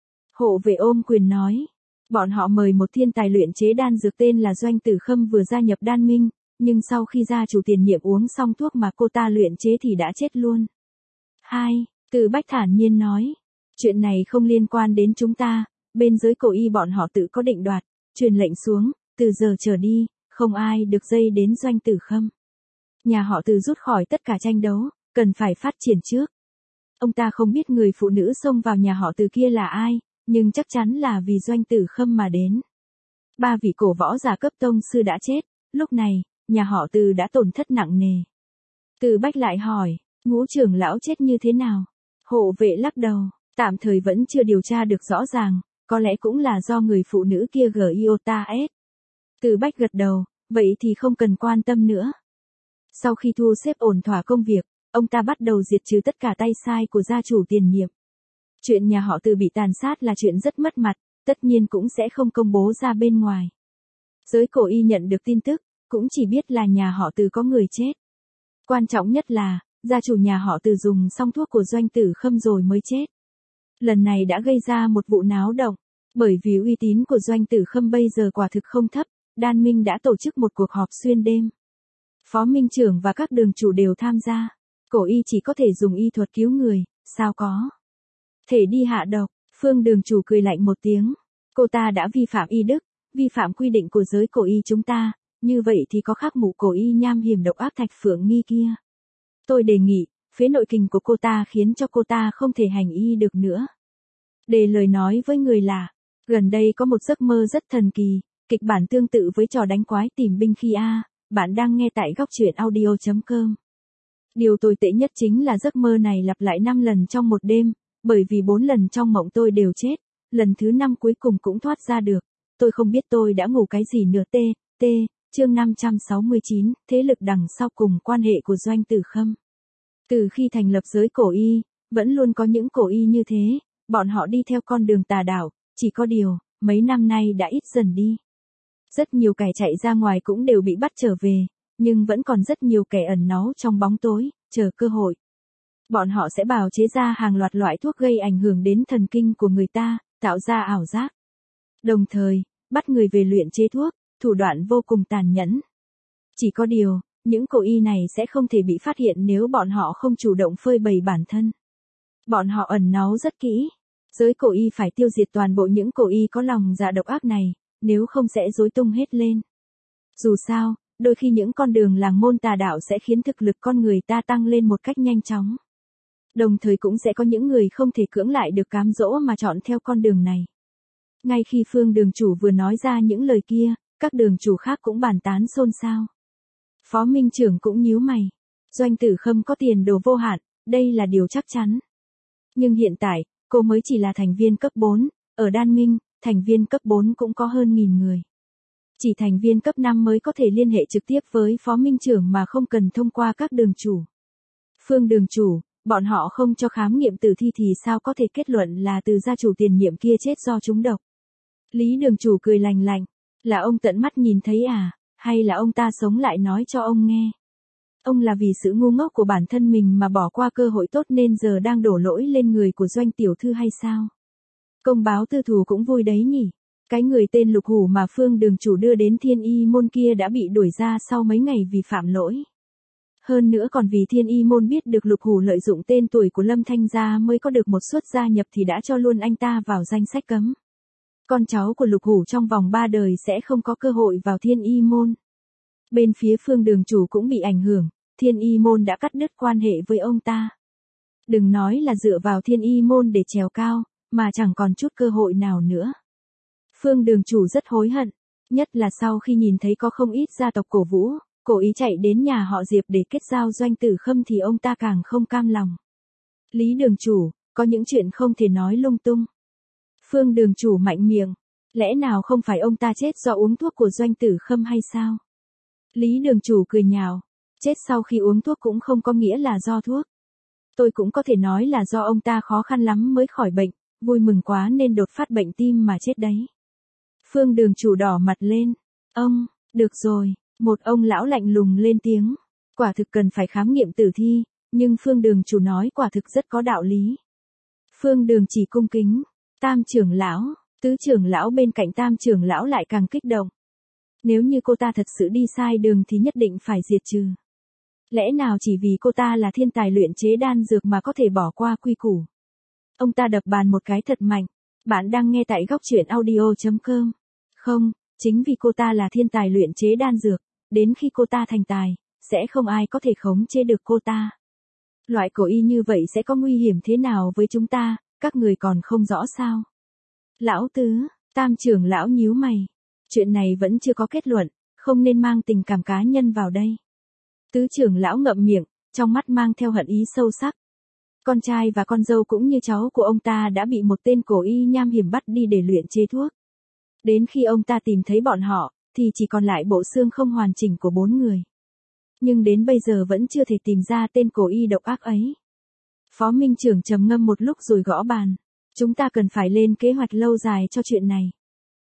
Speaker 1: Hộ vệ ôm quyền nói. Bọn họ mời một thiên tài luyện chế đan dược tên là Doanh Tử Khâm vừa gia nhập đan minh, nhưng sau khi gia chủ tiền nhiệm uống xong thuốc mà cô ta luyện chế thì đã chết luôn. Hai, Từ Bách thản nhiên nói. Chuyện này không liên quan đến chúng ta, bên giới cổ y bọn họ tự có định đoạt, truyền lệnh xuống, từ giờ trở đi, không ai được dây đến Doanh Tử Khâm. Nhà họ Từ rút khỏi tất cả tranh đấu, cần phải phát triển trước. Ông ta không biết người phụ nữ xông vào nhà họ Từ kia là ai, nhưng chắc chắn là vì Doanh Tử Khâm mà đến. Ba vị cổ võ giả cấp tông sư đã chết, lúc này, nhà họ Từ đã tổn thất nặng nề. Từ Bách lại hỏi, Ngũ trưởng lão chết như thế nào? Hộ vệ lắc đầu, tạm thời vẫn chưa điều tra được rõ ràng, có lẽ cũng là do người phụ nữ kia gửi iota ét. Từ Bách gật đầu, vậy thì không cần quan tâm nữa. Sau khi thu xếp ổn thỏa công việc, ông ta bắt đầu diệt trừ tất cả tay sai của gia chủ tiền nhiệm. Chuyện nhà họ Từ bị tàn sát là chuyện rất mất mặt, tất nhiên cũng sẽ không công bố ra bên ngoài. Giới cổ y nhận được tin tức, cũng chỉ biết là nhà họ Từ có người chết. Quan trọng nhất là, gia chủ nhà họ Từ dùng xong thuốc của Doanh Tử Khâm rồi mới chết. Lần này đã gây ra một vụ náo động, bởi vì uy tín của Doanh Tử Khâm bây giờ quả thực không thấp, Đan Minh đã tổ chức một cuộc họp xuyên đêm. Phó Minh trưởng và các đường chủ đều tham gia. Cổ y chỉ có thể dùng y thuật cứu người, sao có thể đi hạ độc. Phương đường chủ cười lạnh một tiếng. Cô ta đã vi phạm y đức, vi phạm quy định của giới cổ y chúng ta, như vậy thì có khác mụ cổ y nham hiểm độc ác Thạch Phượng Nghi kia. Tôi đề nghị, phế nội kình của cô ta khiến cho cô ta không thể hành y được nữa. Đề lời nói với người là, gần đây có một giấc mơ rất thần kỳ, kịch bản tương tự với trò đánh quái tìm binh khi A, bạn đang nghe tại góc truyện audio chấm com. Điều tồi tệ nhất chính là giấc mơ này lặp lại năm lần trong một đêm, bởi vì bốn lần trong mộng tôi đều chết, lần thứ năm cuối cùng cũng thoát ra được. Tôi không biết tôi đã ngủ cái gì nữa. T, T, chương năm trăm sáu mươi chín, thế lực đằng sau cùng quan hệ của Doanh Tử Khâm. Từ khi thành lập giới cổ y, vẫn luôn có những cổ y như thế, bọn họ đi theo con đường tà đạo, chỉ có điều, mấy năm nay đã ít dần đi. Rất nhiều kẻ chạy ra ngoài cũng đều bị bắt trở về, nhưng vẫn còn rất nhiều kẻ ẩn náu trong bóng tối, chờ cơ hội. Bọn họ sẽ bào chế ra hàng loạt loại thuốc gây ảnh hưởng đến thần kinh của người ta, tạo ra ảo giác. Đồng thời, bắt người về luyện chế thuốc, thủ đoạn vô cùng tàn nhẫn. Chỉ có điều, những cổ y này sẽ không thể bị phát hiện nếu bọn họ không chủ động phơi bày bản thân. Bọn họ ẩn náu rất kỹ. Giới cổ y phải tiêu diệt toàn bộ những cổ y có lòng dạ độc ác này, nếu không sẽ rối tung hết lên. Dù sao, đôi khi những con đường làng môn tà đạo sẽ khiến thực lực con người ta tăng lên một cách nhanh chóng. Đồng thời cũng sẽ có những người không thể cưỡng lại được cám dỗ mà chọn theo con đường này. Ngay khi Phương đường chủ vừa nói ra những lời kia, các đường chủ khác cũng bàn tán xôn xao. Phó Minh trưởng cũng nhíu mày. Doanh Tử Khâm có tiền đồ vô hạn, đây là điều chắc chắn. Nhưng hiện tại, cô mới chỉ là thành viên cấp bốn, ở Đan Minh, thành viên cấp bốn cũng có hơn nghìn người. Chỉ thành viên cấp năm mới có thể liên hệ trực tiếp với Phó Minh trưởng mà không cần thông qua các đường chủ. Phương đường chủ, bọn họ không cho khám nghiệm tử thi thì sao có thể kết luận là Từ gia chủ tiền nhiệm kia chết do trúng độc. Lý đường chủ cười lành lạnh, là ông tận mắt nhìn thấy à, hay là ông ta sống lại nói cho ông nghe. Ông là vì sự ngu ngốc của bản thân mình mà bỏ qua cơ hội tốt nên giờ đang đổ lỗi lên người của Doanh tiểu thư hay sao? Công báo tư thù cũng vui đấy nhỉ. Cái người tên Lục Hủ mà Phương đường chủ đưa đến Thiên Y môn kia đã bị đuổi ra sau mấy ngày vì phạm lỗi. Hơn nữa còn vì Thiên Y môn biết được Lục Hủ lợi dụng tên tuổi của Lâm Thanh gia mới có được một suất gia nhập thì đã cho luôn anh ta vào danh sách cấm. Con cháu của Lục Hủ trong vòng ba đời sẽ không có cơ hội vào Thiên Y môn. Bên phía Phương đường chủ cũng bị ảnh hưởng, Thiên Y môn đã cắt đứt quan hệ với ông ta. Đừng nói là dựa vào Thiên Y môn để trèo cao, mà chẳng còn chút cơ hội nào nữa. Phương đường chủ rất hối hận, nhất là sau khi nhìn thấy có không ít gia tộc cổ vũ, cố ý chạy đến nhà họ Diệp để kết giao Doanh Tử Khâm thì ông ta càng không cam lòng. Lý đường chủ, có những chuyện không thể nói lung tung. Phương đường chủ mạnh miệng, lẽ nào không phải ông ta chết do uống thuốc của Doanh Tử Khâm hay sao? Lý đường chủ cười nhạo, chết sau khi uống thuốc cũng không có nghĩa là do thuốc. Tôi cũng có thể nói là do ông ta khó khăn lắm mới khỏi bệnh, vui mừng quá nên đột phát bệnh tim mà chết đấy. Phương đường chủ đỏ mặt lên, ông, được rồi, một ông lão lạnh lùng lên tiếng, quả thực cần phải khám nghiệm tử thi, nhưng Phương đường chủ nói quả thực rất có đạo lý. Phương đường chỉ cung kính, Tam trưởng lão, tứ trưởng lão bên cạnh Tam trưởng lão lại càng kích động. Nếu như cô ta thật sự đi sai đường thì nhất định phải diệt trừ. Lẽ nào chỉ vì cô ta là thiên tài luyện chế đan dược mà có thể bỏ qua quy củ? Ông ta đập bàn một cái thật mạnh. Bạn đang nghe tại góc truyện audio chấm com. Không, chính vì cô ta là thiên tài luyện chế đan dược, đến khi cô ta thành tài, sẽ không ai có thể khống chế được cô ta. Loại cổ y như vậy sẽ có nguy hiểm thế nào với chúng ta, các người còn không rõ sao? Lão tứ, Tam trưởng lão nhíu mày. Chuyện này vẫn chưa có kết luận, không nên mang tình cảm cá nhân vào đây. Tứ trưởng lão ngậm miệng, trong mắt mang theo hận ý sâu sắc. Con trai và con dâu cũng như cháu của ông ta đã bị một tên cổ y nham hiểm bắt đi để luyện chế thuốc. Đến khi ông ta tìm thấy bọn họ, thì chỉ còn lại bộ xương không hoàn chỉnh của bốn người. Nhưng đến bây giờ vẫn chưa thể tìm ra tên cổ y độc ác ấy. Phó Minh trưởng trầm ngâm một lúc rồi gõ bàn. Chúng ta cần phải lên kế hoạch lâu dài cho chuyện này.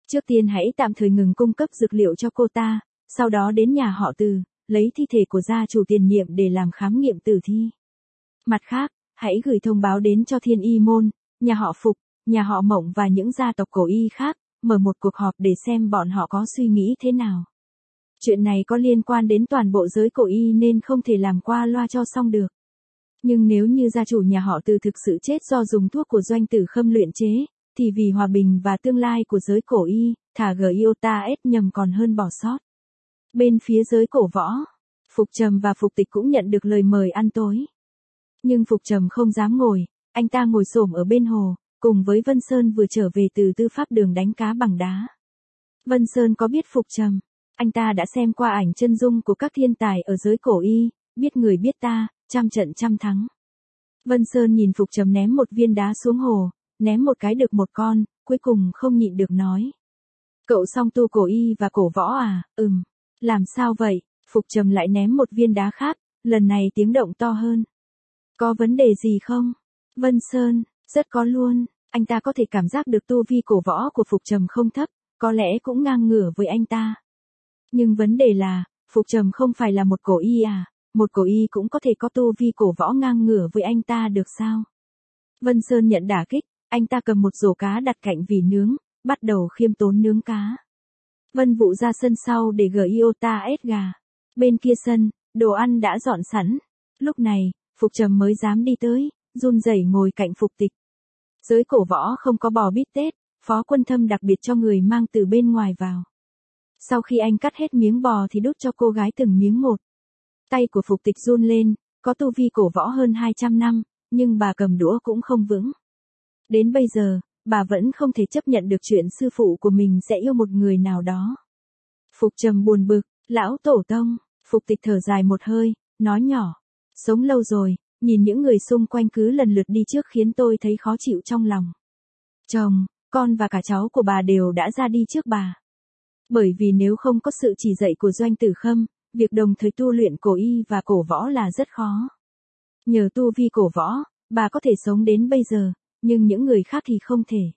Speaker 1: Trước tiên hãy tạm thời ngừng cung cấp dược liệu cho cô ta, sau đó đến nhà họ Từ, lấy thi thể của gia chủ tiền nhiệm để làm khám nghiệm tử thi. Mặt khác, hãy gửi thông báo đến cho Thiên Y Môn, nhà họ Phục, nhà họ Mộng và những gia tộc cổ y khác, mở một cuộc họp để xem bọn họ có suy nghĩ thế nào. Chuyện này có liên quan đến toàn bộ giới cổ y nên không thể làm qua loa cho xong được. Nhưng nếu như gia chủ nhà họ Từ thực sự chết do dùng thuốc của Doanh Tử Khâm luyện chế, thì vì hòa bình và tương lai của giới cổ y, thả gờ iota s nhầm còn hơn bỏ sót. Bên phía giới cổ võ, Phục Trầm và Phục Tịch cũng nhận được lời mời ăn tối. Nhưng Phục Trầm không dám ngồi, anh ta ngồi xổm ở bên hồ, cùng với Vân Sơn vừa trở về từ tư pháp đường đánh cá bằng đá. Vân Sơn có biết Phục Trầm, anh ta đã xem qua ảnh chân dung của các thiên tài ở giới cổ y, biết người biết ta, trăm trận trăm thắng. Vân Sơn nhìn Phục Trầm ném một viên đá xuống hồ, ném một cái được một con, cuối cùng không nhịn được nói. Cậu song tu cổ y và cổ võ à, ừm, làm sao vậy? Phục Trầm lại ném một viên đá khác, lần này tiếng động to hơn. Có vấn đề gì không? Vân Sơn, rất có luôn, anh ta có thể cảm giác được tu vi cổ võ của Phục Trầm không thấp, có lẽ cũng ngang ngửa với anh ta. Nhưng vấn đề là, Phục Trầm không phải là một cổ y à, một cổ y cũng có thể có tu vi cổ võ ngang ngửa với anh ta được sao? Vân Sơn nhận đả kích, anh ta cầm một rổ cá đặt cạnh vỉ nướng, bắt đầu khiêm tốn nướng cá. Vân Vũ ra sân sau để gửi iota ép gà. Bên kia sân, đồ ăn đã dọn sẵn. Lúc này, Phục Trầm mới dám đi tới, run rẩy ngồi cạnh Phục Tịch. Giới cổ võ không có bò bít tết, Phó Quân Thâm đặc biệt cho người mang từ bên ngoài vào. Sau khi anh cắt hết miếng bò thì đút cho cô gái từng miếng một. Tay của Phục Tịch run lên, có tu vi cổ võ hơn hai trăm năm, nhưng bà cầm đũa cũng không vững. Đến bây giờ, bà vẫn không thể chấp nhận được chuyện sư phụ của mình sẽ yêu một người nào đó. Phục Trầm buồn bực, lão tổ tông, Phục Tịch thở dài một hơi, nói nhỏ. Sống lâu rồi, nhìn những người xung quanh cứ lần lượt đi trước khiến tôi thấy khó chịu trong lòng. Chồng, con và cả cháu của bà đều đã ra đi trước bà. Bởi vì nếu không có sự chỉ dạy của Doanh Tử Khâm, việc đồng thời tu luyện cổ y và cổ võ là rất khó. Nhờ tu vi cổ võ, bà có thể sống đến bây giờ, nhưng những người khác thì không thể.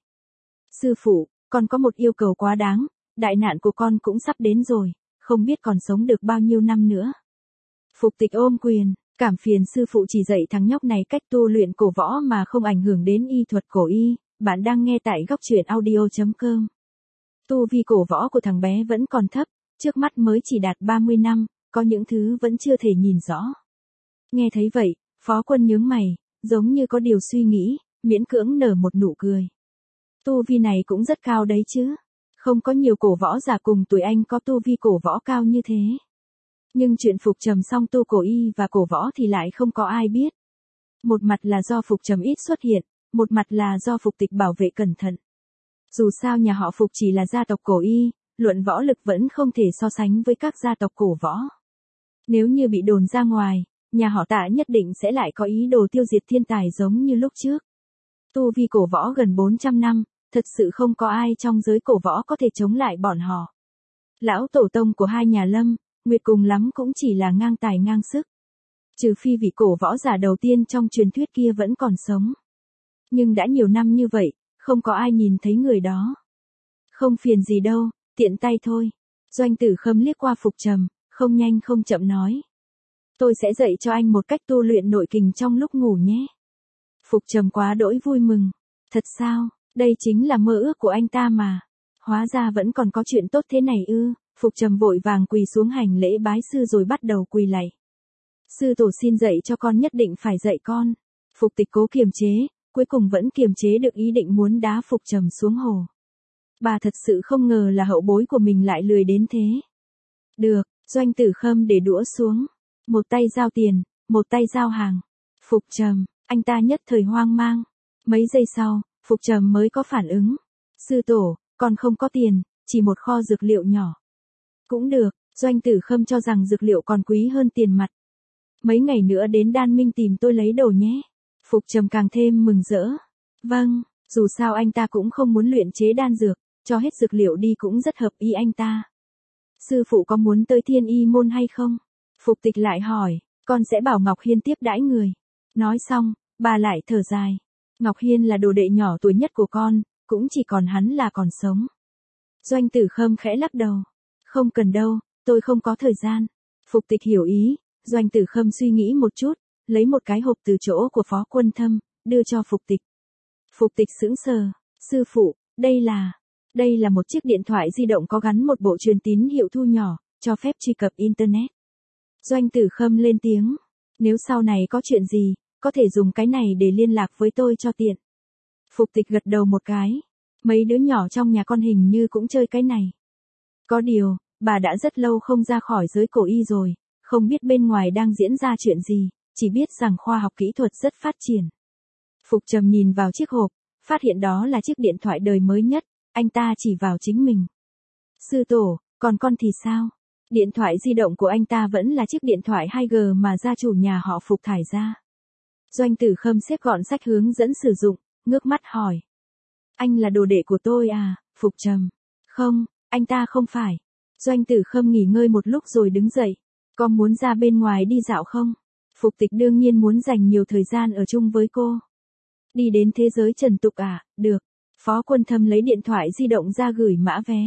Speaker 1: Sư phụ, con có một yêu cầu quá đáng, đại nạn của con cũng sắp đến rồi, không biết còn sống được bao nhiêu năm nữa. Phục Tịch ôm quyền, cảm phiền sư phụ chỉ dạy thằng nhóc này cách tu luyện cổ võ mà không ảnh hưởng đến y thuật cổ y. Bạn đang nghe tại góc truyện audio chấm com. Tu vi cổ võ của thằng bé vẫn còn thấp, trước mắt mới chỉ đạt ba mươi năm, có những thứ vẫn chưa thể nhìn rõ. Nghe thấy vậy, Phó Quân nhướng mày, giống như có điều suy nghĩ, miễn cưỡng nở một nụ cười. Tu vi này cũng rất cao đấy chứ. Không có nhiều cổ võ giả cùng tuổi anh có tu vi cổ võ cao như thế. Nhưng chuyện Phục Trầm song tu cổ y và cổ võ thì lại không có ai biết. Một mặt là do Phục Trầm ít xuất hiện, một mặt là do Phục Tịch bảo vệ cẩn thận. Dù sao nhà họ Phục chỉ là gia tộc cổ y, luận võ lực vẫn không thể so sánh với các gia tộc cổ võ. Nếu như bị đồn ra ngoài, nhà họ Tạ nhất định sẽ lại có ý đồ tiêu diệt thiên tài giống như lúc trước. Tu vi cổ võ gần bốn trăm năm, thật sự không có ai trong giới cổ võ có thể chống lại bọn họ. Lão tổ tông của hai nhà Lâm, Nguyệt cùng lắm cũng chỉ là ngang tài ngang sức. Trừ phi vị cổ võ giả đầu tiên trong truyền thuyết kia vẫn còn sống. Nhưng đã nhiều năm như vậy, không có ai nhìn thấy người đó. Không phiền gì đâu, tiện tay thôi. Doanh Tử Khâm liếc qua Phục Trầm, không nhanh không chậm nói. Tôi sẽ dạy cho anh một cách tu luyện nội kình trong lúc ngủ nhé. Phục Trầm quá đỗi vui mừng. Thật sao, đây chính là mơ ước của anh ta mà. Hóa ra vẫn còn có chuyện tốt thế này ư. Phục Trầm vội vàng quỳ xuống hành lễ bái sư rồi bắt đầu quỳ lạy. Sư tổ xin dạy cho con, nhất định phải dạy con. Phục Tịch cố kiềm chế, cuối cùng vẫn kiềm chế được ý định muốn đá Phục Trầm xuống hồ. Bà thật sự không ngờ là hậu bối của mình lại lười đến thế. Được, Doanh Tử Khâm để đũa xuống. Một tay giao tiền, một tay giao hàng. Phục Trầm, anh ta nhất thời hoang mang. Mấy giây sau, Phục Trầm mới có phản ứng. Sư tổ, con không có tiền, chỉ một kho dược liệu nhỏ. Cũng được, Doanh Tử Khâm cho rằng dược liệu còn quý hơn tiền mặt. Mấy ngày nữa đến Đan Minh tìm tôi lấy đồ nhé. Phục Trầm càng thêm mừng rỡ. Vâng, dù sao anh ta cũng không muốn luyện chế đan dược, cho hết dược liệu đi cũng rất hợp ý anh ta. Sư phụ có muốn tới Thiên Y Môn hay không? Phục Tịch lại hỏi, con sẽ bảo Ngọc Hiên tiếp đãi người. Nói xong, bà lại thở dài. Ngọc Hiên là đồ đệ nhỏ tuổi nhất của con, cũng chỉ còn hắn là còn sống. Doanh Tử Khâm khẽ lắc đầu. Không cần đâu, tôi không có thời gian. Phục Tịch hiểu ý, Doanh Tử Khâm suy nghĩ một chút, lấy một cái hộp từ chỗ của Phó Quân Thâm, đưa cho Phục Tịch. Phục Tịch sững sờ, sư phụ, đây là, đây là một chiếc điện thoại di động có gắn một bộ truyền tín hiệu thu nhỏ, cho phép truy cập Internet. Doanh Tử Khâm lên tiếng, nếu sau này có chuyện gì, có thể dùng cái này để liên lạc với tôi cho tiện. Phục Tịch gật đầu một cái, mấy đứa nhỏ trong nhà con hình như cũng chơi cái này. Có điều, bà đã rất lâu không ra khỏi giới cổ y rồi, không biết bên ngoài đang diễn ra chuyện gì, chỉ biết rằng khoa học kỹ thuật rất phát triển. Phục Trầm nhìn vào chiếc hộp, phát hiện đó là chiếc điện thoại đời mới nhất, anh ta chỉ vào chính mình. Sư tổ, còn con thì sao? Điện thoại di động của anh ta vẫn là chiếc điện thoại hai G mà gia chủ nhà họ Phục thải ra. Doanh Tử Khâm xếp gọn sách hướng dẫn sử dụng, ngước mắt hỏi. Anh là đồ đệ của tôi à, Phục Trầm? Không, anh ta không phải. Doanh Tử Khâm nghỉ ngơi một lúc rồi đứng dậy. Có muốn ra bên ngoài đi dạo không? Phục Tịch đương nhiên muốn dành nhiều thời gian ở chung với cô. Đi đến thế giới trần tục à, được. Phó Quân Thâm lấy điện thoại di động ra gửi mã vé.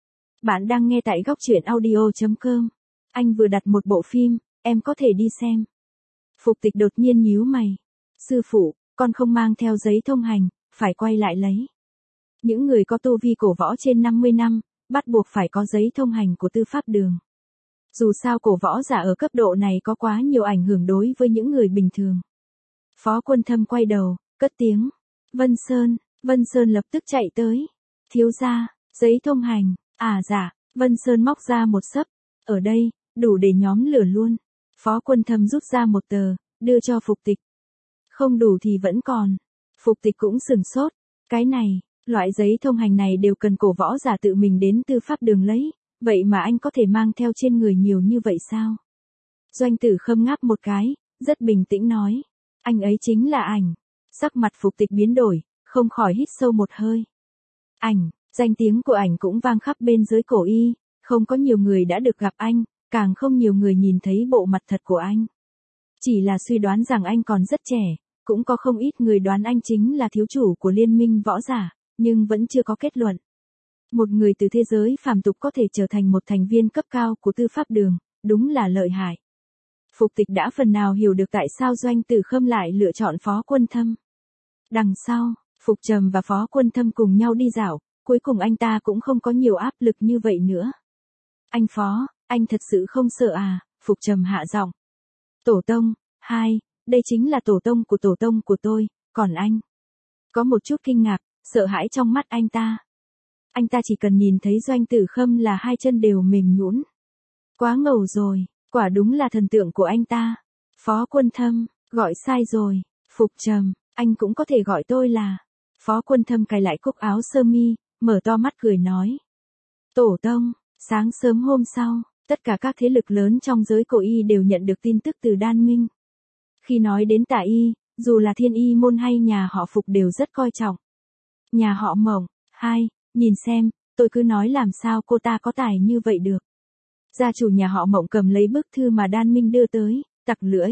Speaker 1: Bạn đang nghe tại góc truyện audio chấm com. Anh vừa đặt một bộ phim, em có thể đi xem. Phục Tịch đột nhiên nhíu mày. Sư phụ, con không mang theo giấy thông hành, phải quay lại lấy. Những người có tu vi cổ võ trên năm mươi năm, bắt buộc phải có giấy thông hành của tư pháp đường. Dù sao cổ võ giả ở cấp độ này có quá nhiều ảnh hưởng đối với những người bình thường. Phó Quân Thâm quay đầu, cất tiếng. Vân Sơn, Vân Sơn lập tức chạy tới. Thiếu gia, giấy thông hành, à dạ, Vân Sơn móc ra một xấp. Ở đây, đủ để nhóm lửa luôn. Phó Quân Thâm rút ra một tờ, đưa cho Phục Tịch. Không đủ thì vẫn còn. Phục Tịch cũng sừng sốt. Cái này, loại giấy thông hành này đều cần cổ võ giả tự mình đến tư pháp đường lấy. Vậy mà anh có thể mang theo trên người nhiều như vậy sao? Doanh Tử Khâm ngáp một cái, rất bình tĩnh nói. Anh ấy chính là Ảnh. Sắc mặt Phục Tịch biến đổi, không khỏi hít sâu một hơi. Ảnh, danh tiếng của Ảnh cũng vang khắp bên giới cổ y, không có nhiều người đã được gặp anh, càng không nhiều người nhìn thấy bộ mặt thật của anh. Chỉ là suy đoán rằng anh còn rất trẻ, cũng có không ít người đoán anh chính là thiếu chủ của liên minh võ giả, nhưng vẫn chưa có kết luận. Một người từ thế giới phàm tục có thể trở thành một thành viên cấp cao của tư pháp đường, đúng là lợi hại. Phục Tịch đã phần nào hiểu được tại sao Doanh Tử Khâm lại lựa chọn Phó Quân Thâm. Đằng sau, Phục Trầm và Phó Quân Thâm cùng nhau đi dạo, cuối cùng anh ta cũng không có nhiều áp lực như vậy nữa. Anh Phó, anh thật sự không sợ à, Phục Trầm hạ giọng. Tổ tông, hai, đây chính là tổ tông của tổ tông của tôi, còn anh. Có một chút kinh ngạc, sợ hãi trong mắt anh ta. Anh ta chỉ cần nhìn thấy Doanh Tử Khâm là hai chân đều mềm nhũn. Quá ngầu rồi, quả đúng là thần tượng của anh ta. Phó Quân Thâm, gọi sai rồi, Phục Trầm, anh cũng có thể gọi tôi là. Phó Quân Thâm cài lại cúc áo sơ mi, mở to mắt cười nói. Tổ tông, sáng sớm hôm sau, tất cả các thế lực lớn trong giới cổ y đều nhận được tin tức từ Đan Minh. Khi nói đến Tả Y, dù là Thiên Y môn hay nhà họ Phục đều rất coi trọng. Nhà họ Mộng, hai, nhìn xem, tôi cứ nói làm sao cô ta có tài như vậy được. Gia chủ nhà họ Mộng cầm lấy bức thư mà Đan Minh đưa tới, tặc lưỡi.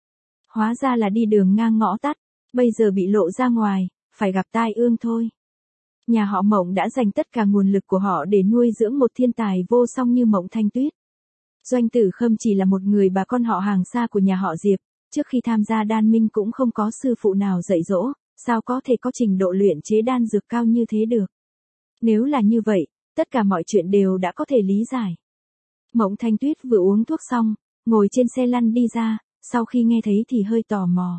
Speaker 1: Hóa ra là đi đường ngang ngõ tắt, bây giờ bị lộ ra ngoài, phải gặp tai ương thôi. Nhà họ Mộng đã dành tất cả nguồn lực của họ để nuôi dưỡng một thiên tài vô song như Mộng Thanh Tuyết. Doanh Tử Khâm chỉ là một người bà con họ hàng xa của nhà họ Diệp, trước khi tham gia Đan Minh cũng không có sư phụ nào dạy dỗ, sao có thể có trình độ luyện chế đan dược cao như thế được. Nếu là như vậy, tất cả mọi chuyện đều đã có thể lý giải. Mộng Thanh Tuyết vừa uống thuốc xong, ngồi trên xe lăn đi ra, sau khi nghe thấy thì hơi tò mò.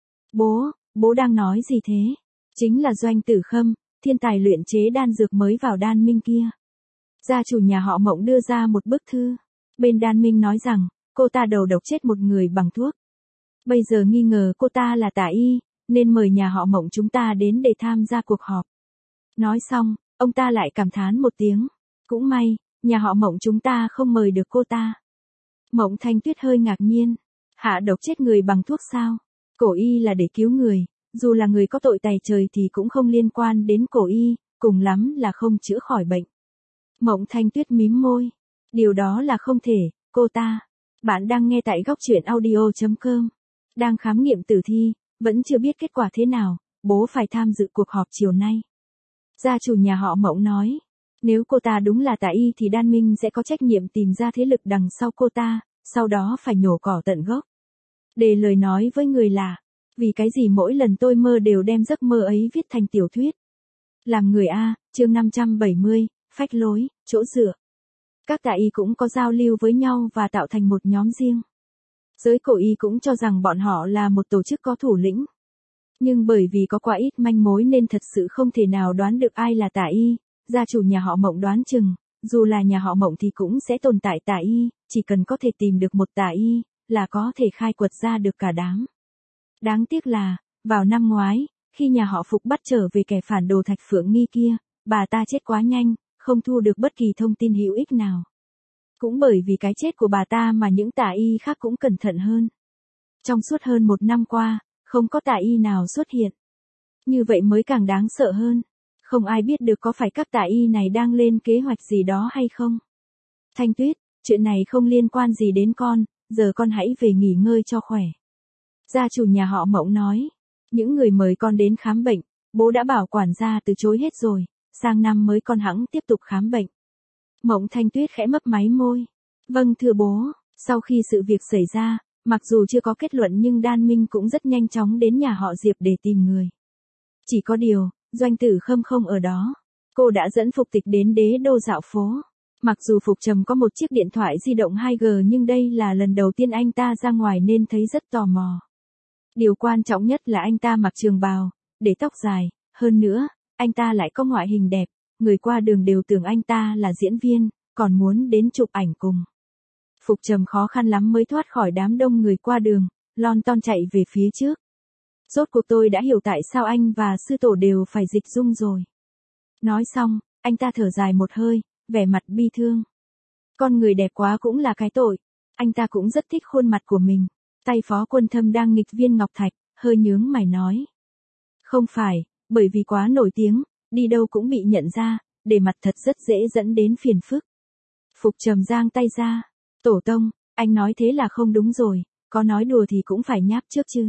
Speaker 1: Bố, bố đang nói gì thế? Chính là Doanh Tử Khâm, thiên tài luyện chế đan dược mới vào Đan Minh kia. Gia chủ nhà họ Mộng đưa ra một bức thư. Bên Đan Minh nói rằng, cô ta đầu độc chết một người bằng thuốc. Bây giờ nghi ngờ cô ta là Tả Y, nên mời nhà họ Mộng chúng ta đến để tham gia cuộc họp. Nói xong, ông ta lại cảm thán một tiếng. Cũng may, nhà họ Mộng chúng ta không mời được cô ta. Mộng Thanh Tuyết hơi ngạc nhiên. Hạ độc chết người bằng thuốc sao? Cổ y là để cứu người, dù là người có tội tày trời thì cũng không liên quan đến cổ y, cùng lắm là không chữa khỏi bệnh. Mộng Thanh Tuyết mím môi. Điều đó là không thể, cô ta. Bạn đang nghe tại góc truyện audio chấm com. Đang khám nghiệm tử thi, vẫn chưa biết kết quả thế nào, bố phải tham dự cuộc họp chiều nay. Gia chủ nhà họ Mộng nói. Nếu cô ta đúng là tà y thì Đan Minh sẽ có trách nhiệm tìm ra thế lực đằng sau cô ta, sau đó phải nhổ cỏ tận gốc. Để lời nói với người lạ, vì cái gì mỗi lần tôi mơ đều đem giấc mơ ấy viết thành tiểu thuyết. Làm người A, chương năm trăm bảy mươi, phách lối, chỗ dựa. Các tà y cũng có giao lưu với nhau và tạo thành một nhóm riêng. Giới cổ y cũng cho rằng bọn họ là một tổ chức có thủ lĩnh. Nhưng bởi vì có quá ít manh mối nên thật sự không thể nào đoán được ai là tà y. Gia chủ nhà họ Mộng đoán chừng, dù là nhà họ Mộng thì cũng sẽ tồn tại tà y, chỉ cần có thể tìm được một tà y, là có thể khai quật ra được cả đám. Đáng tiếc là, vào năm ngoái, khi nhà họ Phục bắt trở về kẻ phản đồ Thạch Phượng Nghi kia, bà ta chết quá nhanh, không thu được bất kỳ thông tin hữu ích nào. Cũng bởi vì cái chết của bà ta mà những tà y khác cũng cẩn thận hơn. Trong suốt hơn một năm qua, không có tà y nào xuất hiện. Như vậy mới càng đáng sợ hơn. Không ai biết được có phải các tà y này đang lên kế hoạch gì đó hay không. Thanh Tuyết, chuyện này không liên quan gì đến con, giờ con hãy về nghỉ ngơi cho khỏe. Gia chủ nhà họ Mộng nói, những người mời con đến khám bệnh, bố đã bảo quản gia từ chối hết rồi, sang năm mới con hẵng tiếp tục khám bệnh. Mộng Thanh Tuyết khẽ mấp máy môi. Vâng thưa bố, sau khi sự việc xảy ra, mặc dù chưa có kết luận nhưng Đan Minh cũng rất nhanh chóng đến nhà họ Diệp để tìm người. Chỉ có điều, Doanh Tử Khâm không ở đó. Cô đã dẫn Phục Tịch đến đế đô dạo phố. Mặc dù Phục Trầm có một chiếc điện thoại di động hai G nhưng đây là lần đầu tiên anh ta ra ngoài nên thấy rất tò mò. Điều quan trọng nhất là anh ta mặc trường bào, để tóc dài, hơn nữa, anh ta lại có ngoại hình đẹp, người qua đường đều tưởng anh ta là diễn viên, còn muốn đến chụp ảnh cùng. Phục Trầm khó khăn lắm mới thoát khỏi đám đông người qua đường, lon ton chạy về phía trước. Rốt cuộc tôi đã hiểu tại sao anh và sư tổ đều phải dịch dung rồi. Nói xong, anh ta thở dài một hơi, vẻ mặt bi thương. Con người đẹp quá cũng là cái tội. Anh ta cũng rất thích khuôn mặt của mình. Tay Phó Quân Thâm đang nghịch viên ngọc thạch, hơi nhướng mày nói. Không phải, bởi vì quá nổi tiếng, đi đâu cũng bị nhận ra, để mặt thật rất dễ dẫn đến phiền phức. Phục Trầm giang tay ra. Tổ tông, anh nói thế là không đúng rồi, có nói đùa thì cũng phải nháp trước chứ.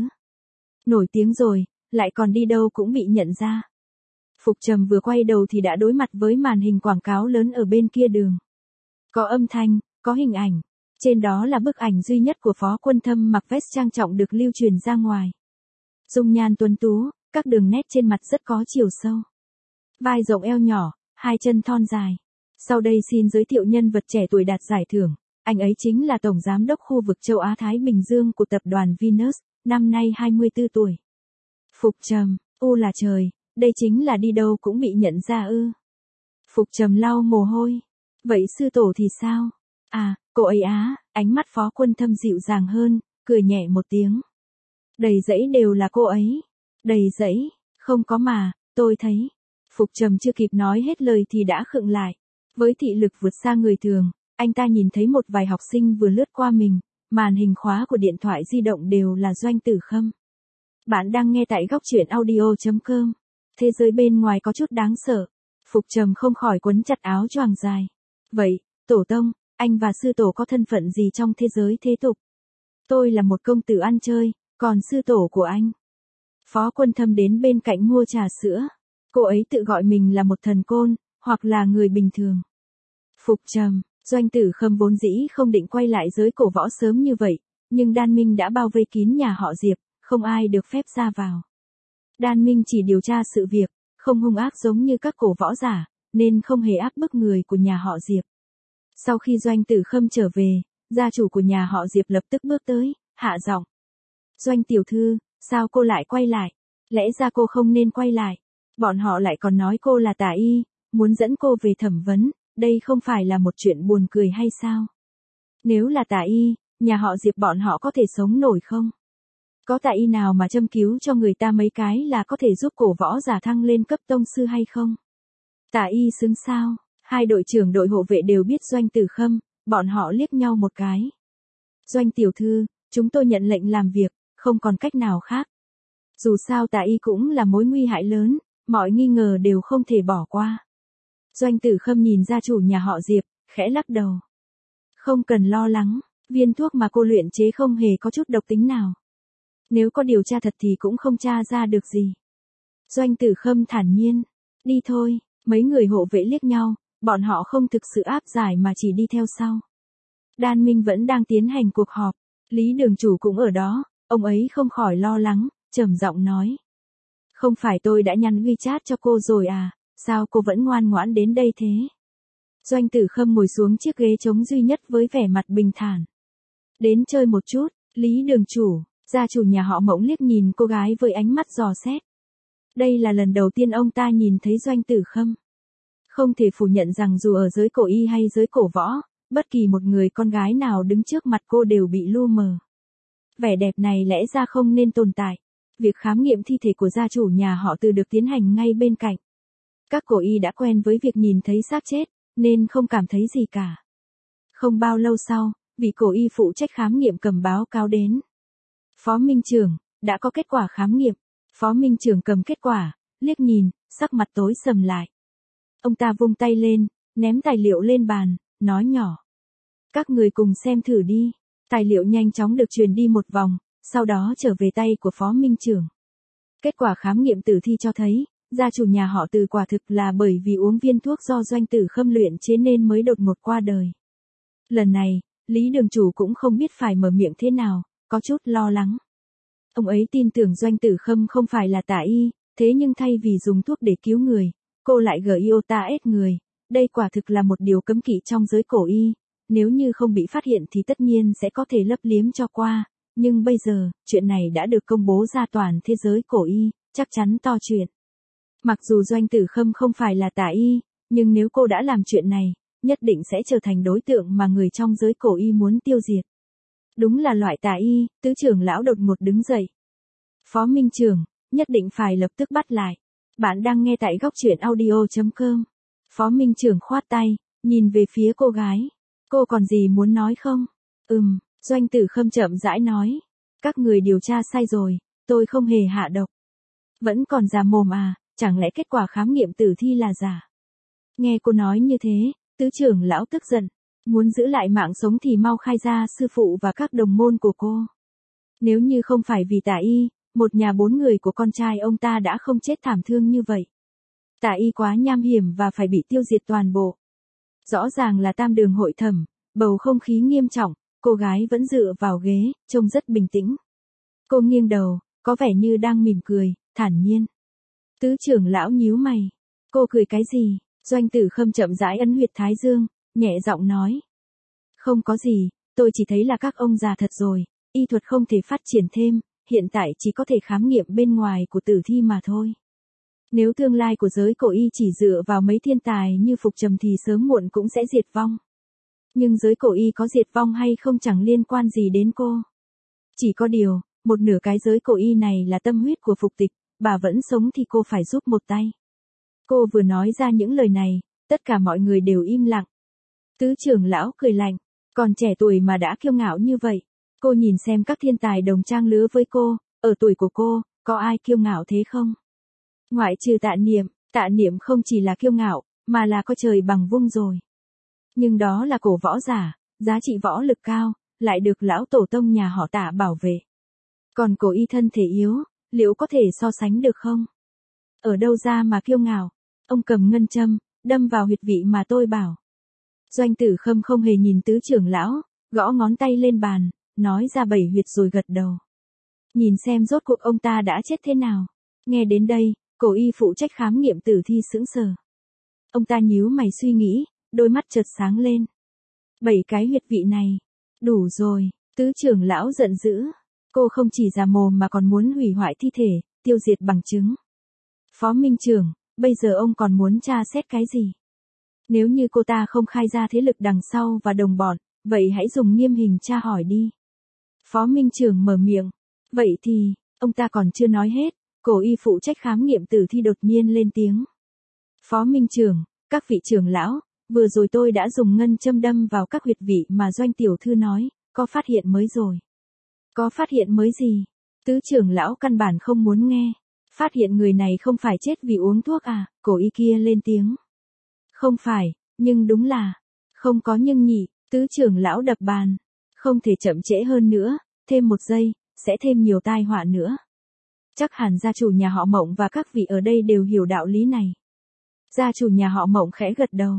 Speaker 1: Nổi tiếng rồi, lại còn đi đâu cũng bị nhận ra. Phục Trầm vừa quay đầu thì đã đối mặt với màn hình quảng cáo lớn ở bên kia đường. Có âm thanh, có hình ảnh. Trên đó là bức ảnh duy nhất của Phó Quân Thâm mặc vest trang trọng được lưu truyền ra ngoài. Dung nhan tuấn tú, các đường nét trên mặt rất có chiều sâu. Vai rộng eo nhỏ, hai chân thon dài. Sau đây xin giới thiệu nhân vật trẻ tuổi đạt giải thưởng. Anh ấy chính là Tổng Giám đốc khu vực châu Á-Thái Bình Dương của tập đoàn Venus, năm nay hai mươi tư tuổi. Phục Trầm, u là trời, đây chính là đi đâu cũng bị nhận ra ư. Phục Trầm lau mồ hôi. Vậy sư tổ thì sao? À, cô ấy á, ánh mắt Phó Quân Thâm dịu dàng hơn, cười nhẹ một tiếng. Đầy dãy đều là cô ấy. Đầy dãy, không có mà, tôi thấy. Phục Trầm chưa kịp nói hết lời thì đã khựng lại. Với thị lực vượt xa người thường, anh ta nhìn thấy một vài học sinh vừa lướt qua mình, màn hình khóa của điện thoại di động đều là Doanh Tử Khâm. Bạn đang nghe tại góc truyện audio chấm com. Thế giới bên ngoài có chút đáng sợ. Phục Trầm không khỏi quấn chặt áo choàng dài. Vậy, tổ tông, anh và sư tổ có thân phận gì trong thế giới thế tục? Tôi là một công tử ăn chơi, còn sư tổ của anh? Phó Quân Thâm đến bên cạnh mua trà sữa. Cô ấy tự gọi mình là một thần côn, hoặc là người bình thường. Phục Trầm, Doanh Tử Khâm vốn dĩ không định quay lại giới cổ võ sớm như vậy, nhưng Đan Minh đã bao vây kín nhà họ Diệp, không ai được phép ra vào. Đan Minh chỉ điều tra sự việc, không hung ác giống như các cổ võ giả, nên không hề áp bức người của nhà họ Diệp. Sau khi Doanh Tử Khâm trở về, gia chủ của nhà họ Diệp lập tức bước tới, hạ giọng. Doanh tiểu thư, sao cô lại quay lại? Lẽ ra cô không nên quay lại. Bọn họ lại còn nói cô là tà y, muốn dẫn cô về thẩm vấn, đây không phải là một chuyện buồn cười hay sao? Nếu là tà y, nhà họ Diệp bọn họ có thể sống nổi không? Có tà y nào mà châm cứu cho người ta mấy cái là có thể giúp cổ võ giả thăng lên cấp tông sư hay không? Tà y xứng sao? Hai đội trưởng đội hộ vệ đều biết Doanh Tử Khâm, bọn họ liếc nhau một cái. Doanh tiểu thư, chúng tôi nhận lệnh làm việc, không còn cách nào khác. Dù sao tà y cũng là mối nguy hại lớn, mọi nghi ngờ đều không thể bỏ qua. Doanh Tử Khâm nhìn gia chủ nhà họ Diệp, khẽ lắc đầu. Không cần lo lắng, viên thuốc mà cô luyện chế không hề có chút độc tính nào. Nếu có điều tra thật thì cũng không tra ra được gì. Doanh Tử Khâm thản nhiên. Đi thôi, mấy người hộ vệ liếc nhau, Bọn họ không thực sự áp giải mà chỉ đi theo sau. Đan Minh vẫn đang tiến hành cuộc họp. Lý đường chủ cũng ở đó, ông ấy không khỏi lo lắng, trầm giọng nói. Không phải tôi đã nhắn WeChat cho cô rồi à, sao cô vẫn ngoan ngoãn đến đây thế? Doanh Tử Khâm ngồi xuống chiếc ghế trống duy nhất với vẻ mặt bình thản. Đến chơi một chút, Lý đường chủ, gia chủ nhà họ Mộng liếc nhìn cô gái với ánh mắt dò xét. Đây là lần đầu tiên ông ta nhìn thấy Doanh Tử Khâm. Không thể phủ nhận rằng dù ở giới cổ y hay giới cổ võ, bất kỳ một người con gái nào đứng trước mặt cô đều bị lu mờ. Vẻ đẹp này lẽ ra không nên tồn tại. Việc khám nghiệm thi thể của gia chủ nhà họ Từ được tiến hành ngay bên cạnh. Các cổ y đã quen với việc nhìn thấy xác chết, nên không cảm thấy gì cả. Không bao lâu sau, vị cổ y phụ trách khám nghiệm cầm báo cáo đến. Phó Minh Trưởng, đã có kết quả khám nghiệm. Phó Minh Trưởng cầm kết quả, liếc nhìn, sắc mặt tối sầm lại. Ông ta vung tay lên, ném tài liệu lên bàn, nói nhỏ. Các người cùng xem thử đi. Tài liệu nhanh chóng được truyền đi một vòng, sau đó trở về tay của Phó Minh Trưởng. Kết quả khám nghiệm tử thi cho thấy, gia chủ nhà họ Từ quả thực là bởi vì uống viên thuốc do Doanh Tử Khâm luyện chế nên mới đột ngột qua đời. Lần này, Lý đường chủ cũng không biết phải mở miệng thế nào, có chút lo lắng. Ông ấy tin tưởng Doanh Tử Khâm không phải là tà y, thế nhưng thay vì dùng thuốc để cứu người, cô lại giota ép người. Đây quả thực là một điều cấm kỵ trong giới cổ y. Nếu như không bị phát hiện thì tất nhiên sẽ có thể lấp liếm cho qua. Nhưng bây giờ, chuyện này đã được công bố ra toàn thế giới cổ y, chắc chắn to chuyện. Mặc dù Doanh Tử Khâm không phải là tà y, nhưng nếu cô đã làm chuyện này, nhất định sẽ trở thành đối tượng mà người trong giới cổ y muốn tiêu diệt. Đúng là loại tà y, tứ trưởng lão đột ngột đứng dậy. Phó Minh Trưởng, nhất định phải lập tức bắt lại. Bạn đang nghe tại góc truyện audio chấm com. Phó Minh Trưởng khoát tay, nhìn về phía cô gái. Cô còn gì muốn nói không? Ừm, Doanh Tử Khâm chậm rãi nói. Các người điều tra sai rồi, tôi không hề hạ độc. Vẫn còn già mồm à, chẳng lẽ kết quả khám nghiệm tử thi là giả? Nghe cô nói như thế, tứ trưởng lão tức giận. Muốn giữ lại mạng sống thì mau khai ra sư phụ và các đồng môn của cô. Nếu như không phải vì tà y, một nhà bốn người của con trai ông ta đã không chết thảm thương như vậy. Tà y quá nham hiểm và phải bị tiêu diệt toàn bộ. Rõ ràng là tam đường hội thẩm, bầu không khí nghiêm trọng, cô gái vẫn dựa vào ghế, trông rất bình tĩnh. Cô nghiêng đầu, có vẻ như đang mỉm cười, thản nhiên. Tứ trưởng lão nhíu mày. Cô cười cái gì? Doanh Tử Khâm chậm rãi ấn huyệt thái dương, nhẹ giọng nói. Không có gì, tôi chỉ thấy là các ông già thật rồi, y thuật không thể phát triển thêm, hiện tại chỉ có thể khám nghiệm bên ngoài của tử thi mà thôi. Nếu tương lai của giới cổ y chỉ dựa vào mấy thiên tài như Phục Trầm thì sớm muộn cũng sẽ diệt vong. Nhưng giới cổ y có diệt vong hay không chẳng liên quan gì đến cô. Chỉ có điều, một nửa cái giới cổ y này là tâm huyết của Phục Tịch, bà vẫn sống thì cô phải giúp một tay. Cô vừa nói ra những lời này, tất cả mọi người đều im lặng. Tứ trưởng lão cười lạnh, còn trẻ tuổi mà đã kiêu ngạo như vậy. Cô nhìn xem các thiên tài đồng trang lứa với cô, ở tuổi của cô, có ai kiêu ngạo thế không? Ngoại trừ Tạ Niệm, Tạ Niệm không chỉ là kiêu ngạo, mà là có trời bằng vung rồi. Nhưng đó là cổ võ giả, giá trị võ lực cao, lại được lão tổ tông nhà họ Tạ bảo vệ. Còn cổ y thân thể yếu, liệu có thể so sánh được không? Ở đâu ra mà kiêu ngạo? Ông cầm ngân châm, đâm vào huyệt vị mà tôi bảo. Doanh Tử Khâm không hề nhìn tứ trưởng lão, gõ ngón tay lên bàn, nói ra bảy huyệt rồi gật đầu. Nhìn xem rốt cuộc ông ta đã chết thế nào. Nghe đến đây, cổ y phụ trách khám nghiệm tử thi sững sờ. Ông ta nhíu mày suy nghĩ, đôi mắt chợt sáng lên. Bảy cái huyệt vị này, đủ rồi, tứ trưởng lão giận dữ. Cô không chỉ già mồm mà còn muốn hủy hoại thi thể, tiêu diệt bằng chứng. Phó Minh Trưởng, bây giờ ông còn muốn tra xét cái gì? Nếu như cô ta không khai ra thế lực đằng sau và đồng bọn, vậy hãy dùng nghiêm hình tra hỏi đi. Phó Minh Trưởng mở miệng. Vậy thì, ông ta còn chưa nói hết, cổ y phụ trách khám nghiệm tử thi đột nhiên lên tiếng. Phó Minh Trưởng, các vị trưởng lão, vừa rồi tôi đã dùng ngân châm đâm vào các huyệt vị mà Doanh tiểu thư nói, có phát hiện mới rồi. Có phát hiện mới gì? Tứ trưởng lão căn bản không muốn nghe. Phát hiện người này không phải chết vì uống thuốc à, cổ y kia lên tiếng. Không phải, nhưng đúng là, không có nhưng nhỉ, tứ trưởng lão đập bàn. Không thể chậm trễ hơn nữa, thêm một giây, sẽ thêm nhiều tai họa nữa. Chắc hẳn gia chủ nhà họ Mộng và các vị ở đây đều hiểu đạo lý này. Gia chủ nhà họ Mộng khẽ gật đầu.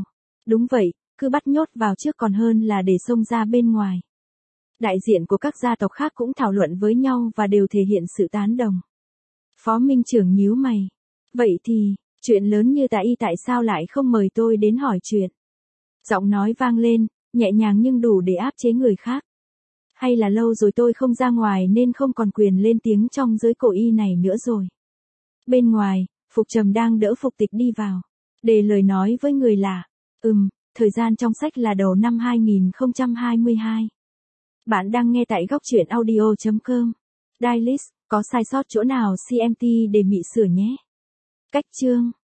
Speaker 1: Đúng vậy, cứ bắt nhốt vào trước còn hơn là để xông ra bên ngoài. Đại diện của các gia tộc khác cũng thảo luận với nhau và đều thể hiện sự tán đồng. Phó Minh Trưởng nhíu mày. Vậy thì, chuyện lớn như tại y tại sao lại không mời tôi đến hỏi chuyện? Giọng nói vang lên, nhẹ nhàng nhưng đủ để áp chế người khác. Hay là lâu rồi tôi không ra ngoài nên không còn quyền lên tiếng trong giới cổ y này nữa rồi. Bên ngoài, Phục Trầm đang đỡ Phục Tịch đi vào. Để lời nói với người lạ. Ừm, thời gian trong sách là đầu năm hai nghìn không trăm hai mươi hai. Bạn đang nghe tại góc truyện audio chấm com. Dailys, có sai sót chỗ nào xê em tê để mị sửa nhé. Cách chương.